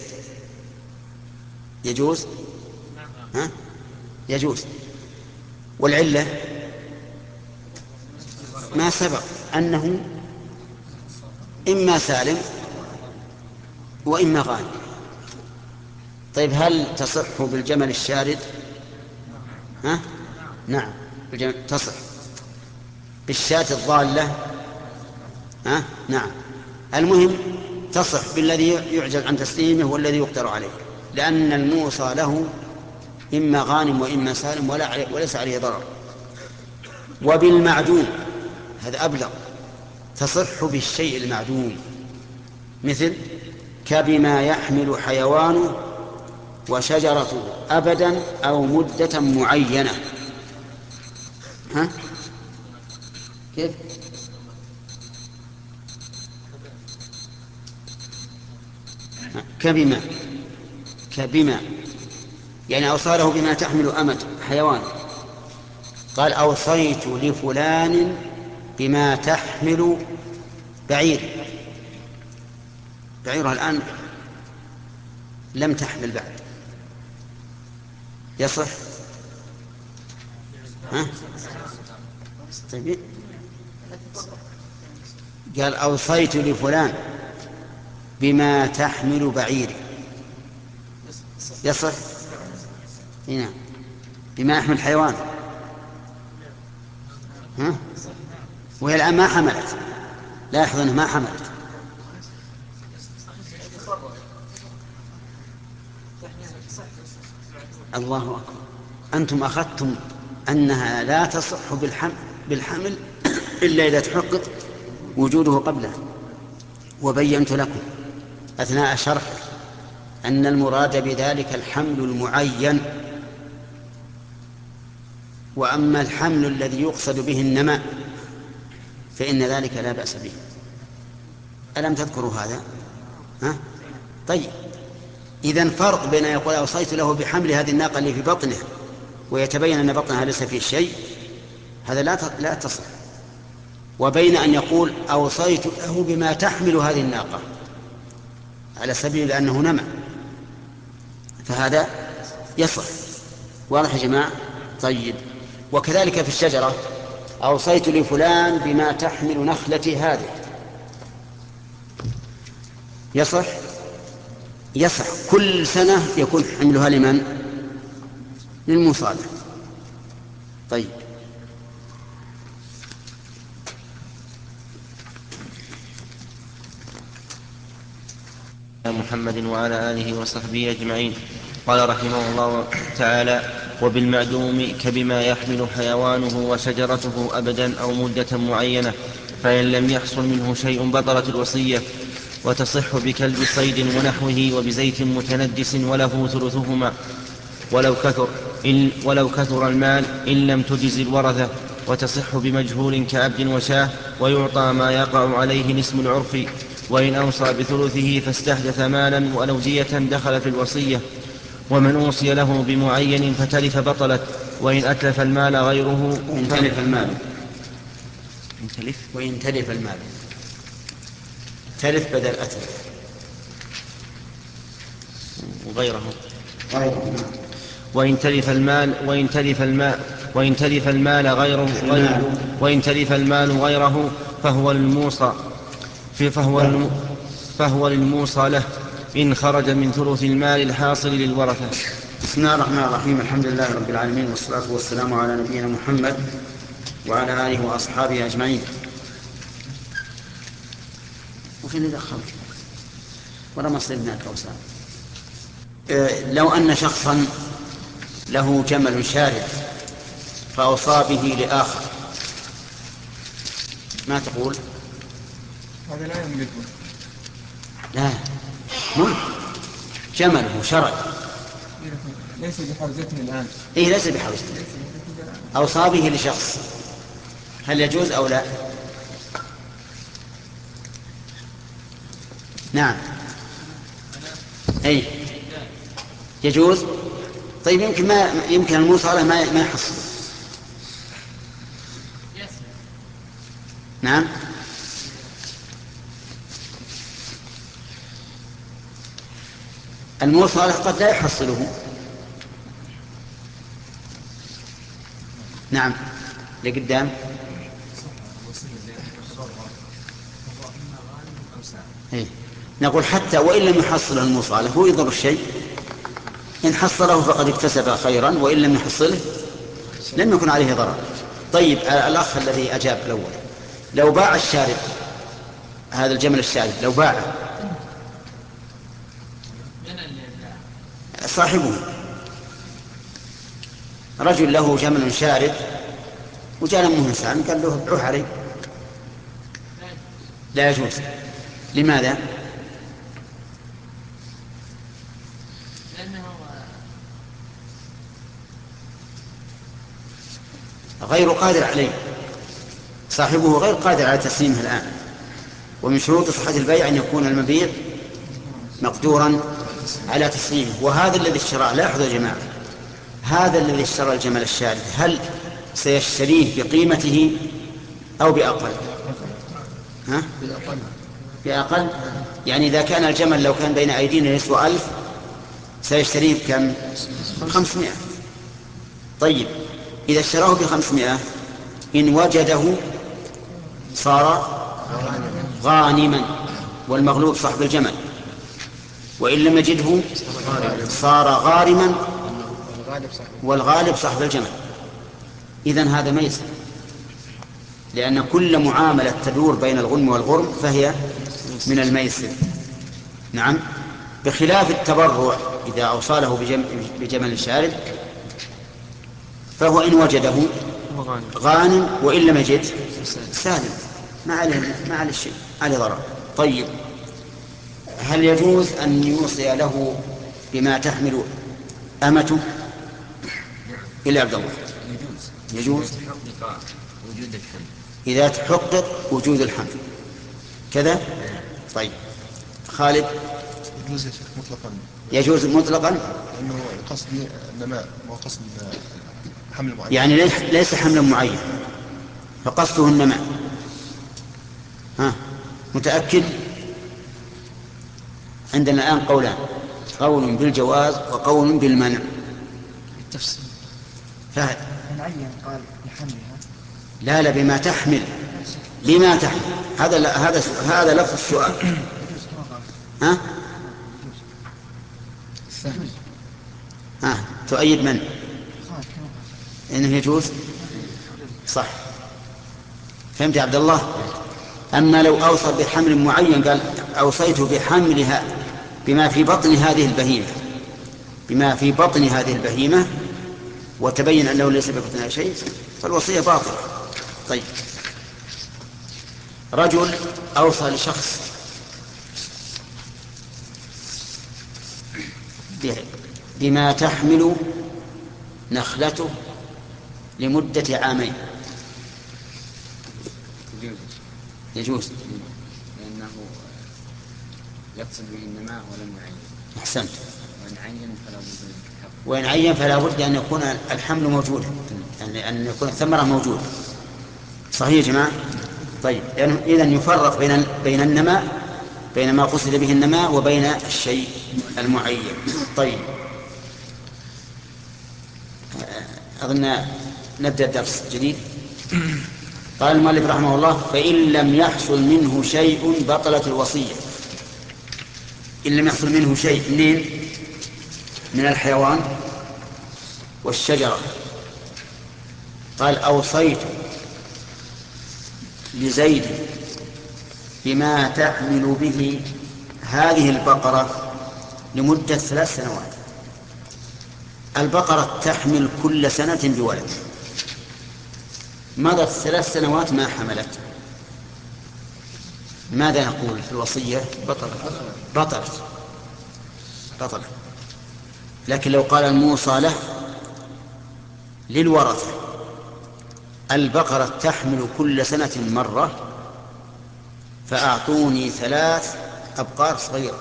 يجوز؟ ها؟ يجوز. والعلة ما سبق أنه إما سالم وإما غانم. طيب هل تصح بالجمل الشارد؟ ها؟ نعم بالجمل تصح. بالشاة الضالة؟ ها؟ نعم. المهم تصح بالذي يعجز عن تسليمه والذي يقدر عليه، لأن الموصى له إما غانم وإما سالم ولا عليه وليس عليه ضرر. وبالمعدوم هذا أبلغ، تصح بالشيء المعدوم، مثل كبما يحمل حيوانه وشجرته أبدا أو مدة معينة. ها؟ كيف؟ كبما كبما يعني أوصاله بما تحمل أمد حيوان. قال أوصيت لفلان بما تحمل بعير، بعيرها الآن لم تحمل بعد، يصح؟ ها؟ طيب قال أوصيت لفلان بما تحمل بعيري، يصح؟ هنا بما يحمل حيوان، ها؟ وهي الآن ما حملت، لا يحضنه ما حملت. الله أكبر، أنتم أخذتم أنها لا تصح بالحمل, بالحمل إلا إذا تحقق وجوده قبله، وبينت لكم أثناء شرح أن المراد بذلك الحمل المعين، وأما الحمل الذي يقصد به النماء فإن ذلك لا بأس به. ألم تذكروا هذا؟ ها؟ طيب إذن فرق بين يقول أوصيت له بحمل هذه الناقة اللي في بطنه ويتبين أن بطنها ليس فيه شيء، هذا لا لا تصح، وبين أن يقول أوصيت له بما تحمل هذه الناقة على سبيل أنه نمى، فهذا يصح. واضح يا جماعة؟ طيب وكذلك في الشجرة أوصيت لفلان بما تحمل نخلتي هذه، يصح؟ يصح، كل سنة يكون حملها لمن؟ للمصالح. طيب محمد وعلى آله وصحبه أجمعين. قال رحمه الله تعالى: وبالمعدوم كبما يحمل حيوانه وشجرته أبدا أو مدة معينة، فإن لم يحصل منه شيء بطلت الوصية، وتصح بكلب صيد ونحوه وبزيت متندس وله ثلثهما ولو كثر, إن ولو كثر المال إن لم تجز الورثة، وتصح بمجهول كعبد وشاه، ويعطى ما يقع عليه الاسم العرفي، وإن أوصى بثلثه فاستحدث مالا ولو دية دخل في الوصية. ومن أوصي له بمعين فتلف بطلت، وإن أتلف المال غيره وإن تلف المال إن تلف وإن تلف المال تلف بدل أتلف وغيره غيره وإن تلف المال وإن تلف المال وإن تلف المال غيره غيره وإن تلف المال غيره فهو الموصى فهو الم فهو للموصى له إن خرج من ثلث المال الحاصل للورثة. بسم الله الرحمن الرحيم، الحمد لله رب العالمين، والصلاة والسلام على نبينا محمد وعلى آله وأصحابه أجمعين. وفي اللي دخلت ولا مصير هناك أوسام. أه لو أن شخصا له جمل شارد فأوصى به لآخر، ما تقول؟ هذا لا يملكه. لا ملك، جمله شرد ليس بحوزته الآن. إيه ليس بحوزته، أوصى به لشخص، هل يجوز أو لا؟ نعم أي يجوز. طيب يمكن ما يمكن الموصى له ما ما يحصل. نعم الموصى له قد لا يحصله. نعم لقدام إيه؟ نقول حتى وإن لم يحصله المصالح هو يضر الشيء، إن حصله فقد اكتسب خيرا، وإن لم يحصله لم يكن عليه ضرر. طيب الأخ الذي أجاب الأول، لو باع الشارب هذا الجمل الشارب، لو باعه صاحبه، رجل له جمل شارد وجاء منه إنسان قال له ابيعه علي، لا يجوز. لماذا؟ غير قادر عليه، صاحبه غير قادر على تسليمه الآن، ومن شروط صحة البيع أن يكون المبيع مقدورا على تسليمه. وهذا الذي اشترى، لاحظوا يا جماعة، هذا الذي اشترى الجمل الشارد هل سيشتريه بقيمته أو بأقل؟ ها؟ بأقل. يعني إذا كان الجمل لو كان بين أيدينا يسوى ألف سيشتريه بكم؟ خمسمائة. طيب إذا اشتراه بخمسمائة إن وجده صار غانما والمغلوب صاحب الجمل، وإن لم يجده صار غارما والغالب صاحب الجمل. إذن هذا ميسر، لأن كل معاملة تدور بين الغنم والغرم فهي من الميسر. نعم، بخلاف التبرع إذا أوصاله بجمل شارد فهو إن وجده غانم وإن لم يجد سالم، ما عليه ما عليه شيء، عليه ضرر. طيب هل يجوز أن يوصي له بما تحمل أمته إلى عبد الله؟ يجوز يجوز وجود الحمل إذا تحقق وجود الحمل كذا. طيب خالد، يجوز مطلقا، يجوز مطلقا لأنه قصد النماء وقصد حمل معين، يعني ليس حملا معين فقصده النماء. ها متأكد؟ عندنا الآن قولان، قول بالجواز وقول بالمنع. التفسير فهد نعين قال لحملها، لا لا بما تحمل، بما تحمل، هذا لا هذا هذا لفظ السؤال. ها ها تؤيد من؟ إنه يجوز. صح، فهمت يا عبد الله؟ أما لو أوصى بحمل معين قال أوصيته بحملها بما في بطن هذه البهيمة، بما في بطن هذه البهيمة وتبين أنه ليس ببطنها شيء فالوصية باطلة. طيب رجل أوصى لشخص بما تحمل نخلته لمدة عامين، يجوز لأنه يقصد به النماء ولم يعين. أحسنت. وإن عين فلا بد وإن عين فلا بد أن يكون الحمل موجودا، أن يكون الثمرة موجودة. صحيح يا جماعة؟ طيب يعني إذن يفرق بين بين النماء، بين ما قصد به النماء وبين الشيء المعين. طيب أظن نبدأ الدرس جديد. قال المؤلف رحمه الله: فإن لم يحصل منه شيء بطلت الوصية. إن لم يحصل منه شيء منين؟ من الحيوان والشجرة. قال: أوصيت لزيد بما تحمل به هذه البقرة لمدة ثلاث سنوات. البقرة تحمل كل سنة بولد، مضت ثلاث سنوات ما حملت، ماذا نقول في الوصية؟ بطلت بطلت بطلت. لكن لو قال الموصى له للورثة: البقرة تحمل كل سنة مرة فأعطوني ثلاث أبقار صغيرة،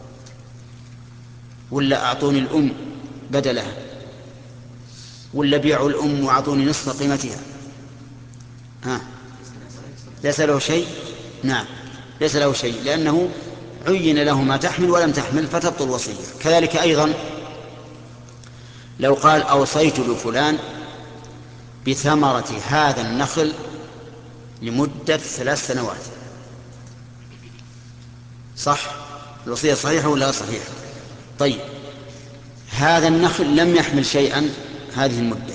ولا أعطوني الأم بدلها، ولا بيعوا الأم وأعطوني نصف قيمتها، ها ليس له شيء؟ نعم ليس له شيء، لأنه عين له ما تحمل ولم تحمل فتبطل الوصية. كذلك أيضا لو قال: أوصيت لفلان بثمرة هذا النخل لمدة ثلاث سنوات، صح؟ الوصية صحيحة ولا صحيحة؟ طيب هذا النخل لم يحمل شيئا هذه المدة،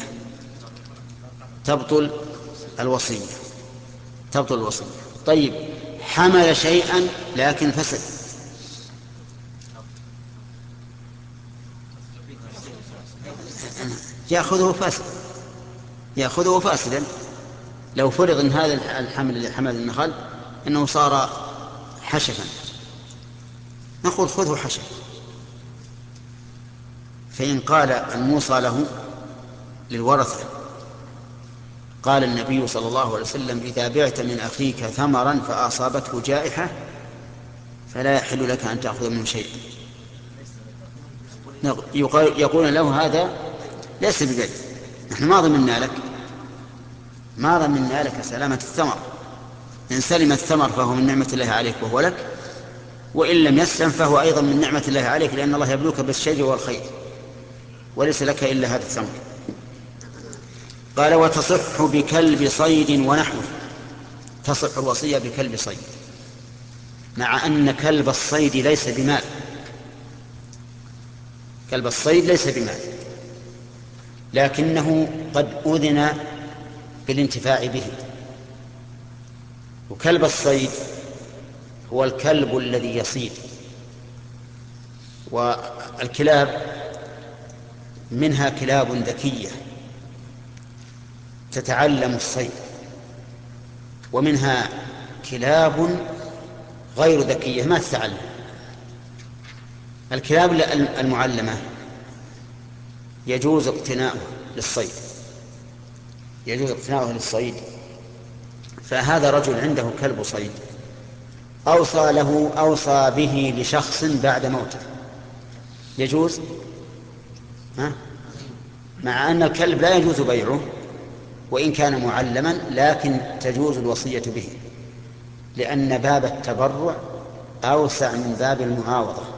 تبطل الوصية، تبطل الوصية. طيب حمل شيئا لكن فسد، يأخذه فاسد، يأخذه فاسدا. لو فرض ان هذا الحمل اللي حمل النخل انه صار حشفا، نقول خذه حشف. فإن قال الموصى له للورثة، قال النبي صلى الله عليه وسلم: إذا بعت من أخيك ثمرا فأصابته جائحة فلا يحل لك أن تأخذ منه شيئا. يقول له هذا ليس ببيع، نحن ما ضمننا لك، ما ضمننا لك سلامة الثمر. إن سلم الثمر فهو من نعمة الله عليك وهو لك، وإن لم يسلم فهو أيضا من نعمة الله عليك، لأن الله يبلوك بالشر والخير وليس لك إلا هذا الثمر. قال: وتصح بكلب صيد ونحوه. تصح الوصية بكلب صيد، مع أن كلب الصيد ليس بمال، كلب الصيد ليس بمال، لكنه قد أذن بالانتفاع به. وكلب الصيد هو الكلب الذي يصيد، والكلاب منها كلاب ذكية تتعلم الصيد، ومنها كلاب غير ذكية ما تتعلم. الكلاب المعلمة يجوز اقتناؤه للصيد، يجوز اقتناؤه للصيد. فهذا رجل عنده كلب صيد، أوصى له أوصى به لشخص بعد موته، يجوز؟ ها؟ مع أن الكلب لا يجوز بيعه وإن كان معلما، لكن تجوز الوصية به، لأن باب التبرع أوسع من باب المعاوضة.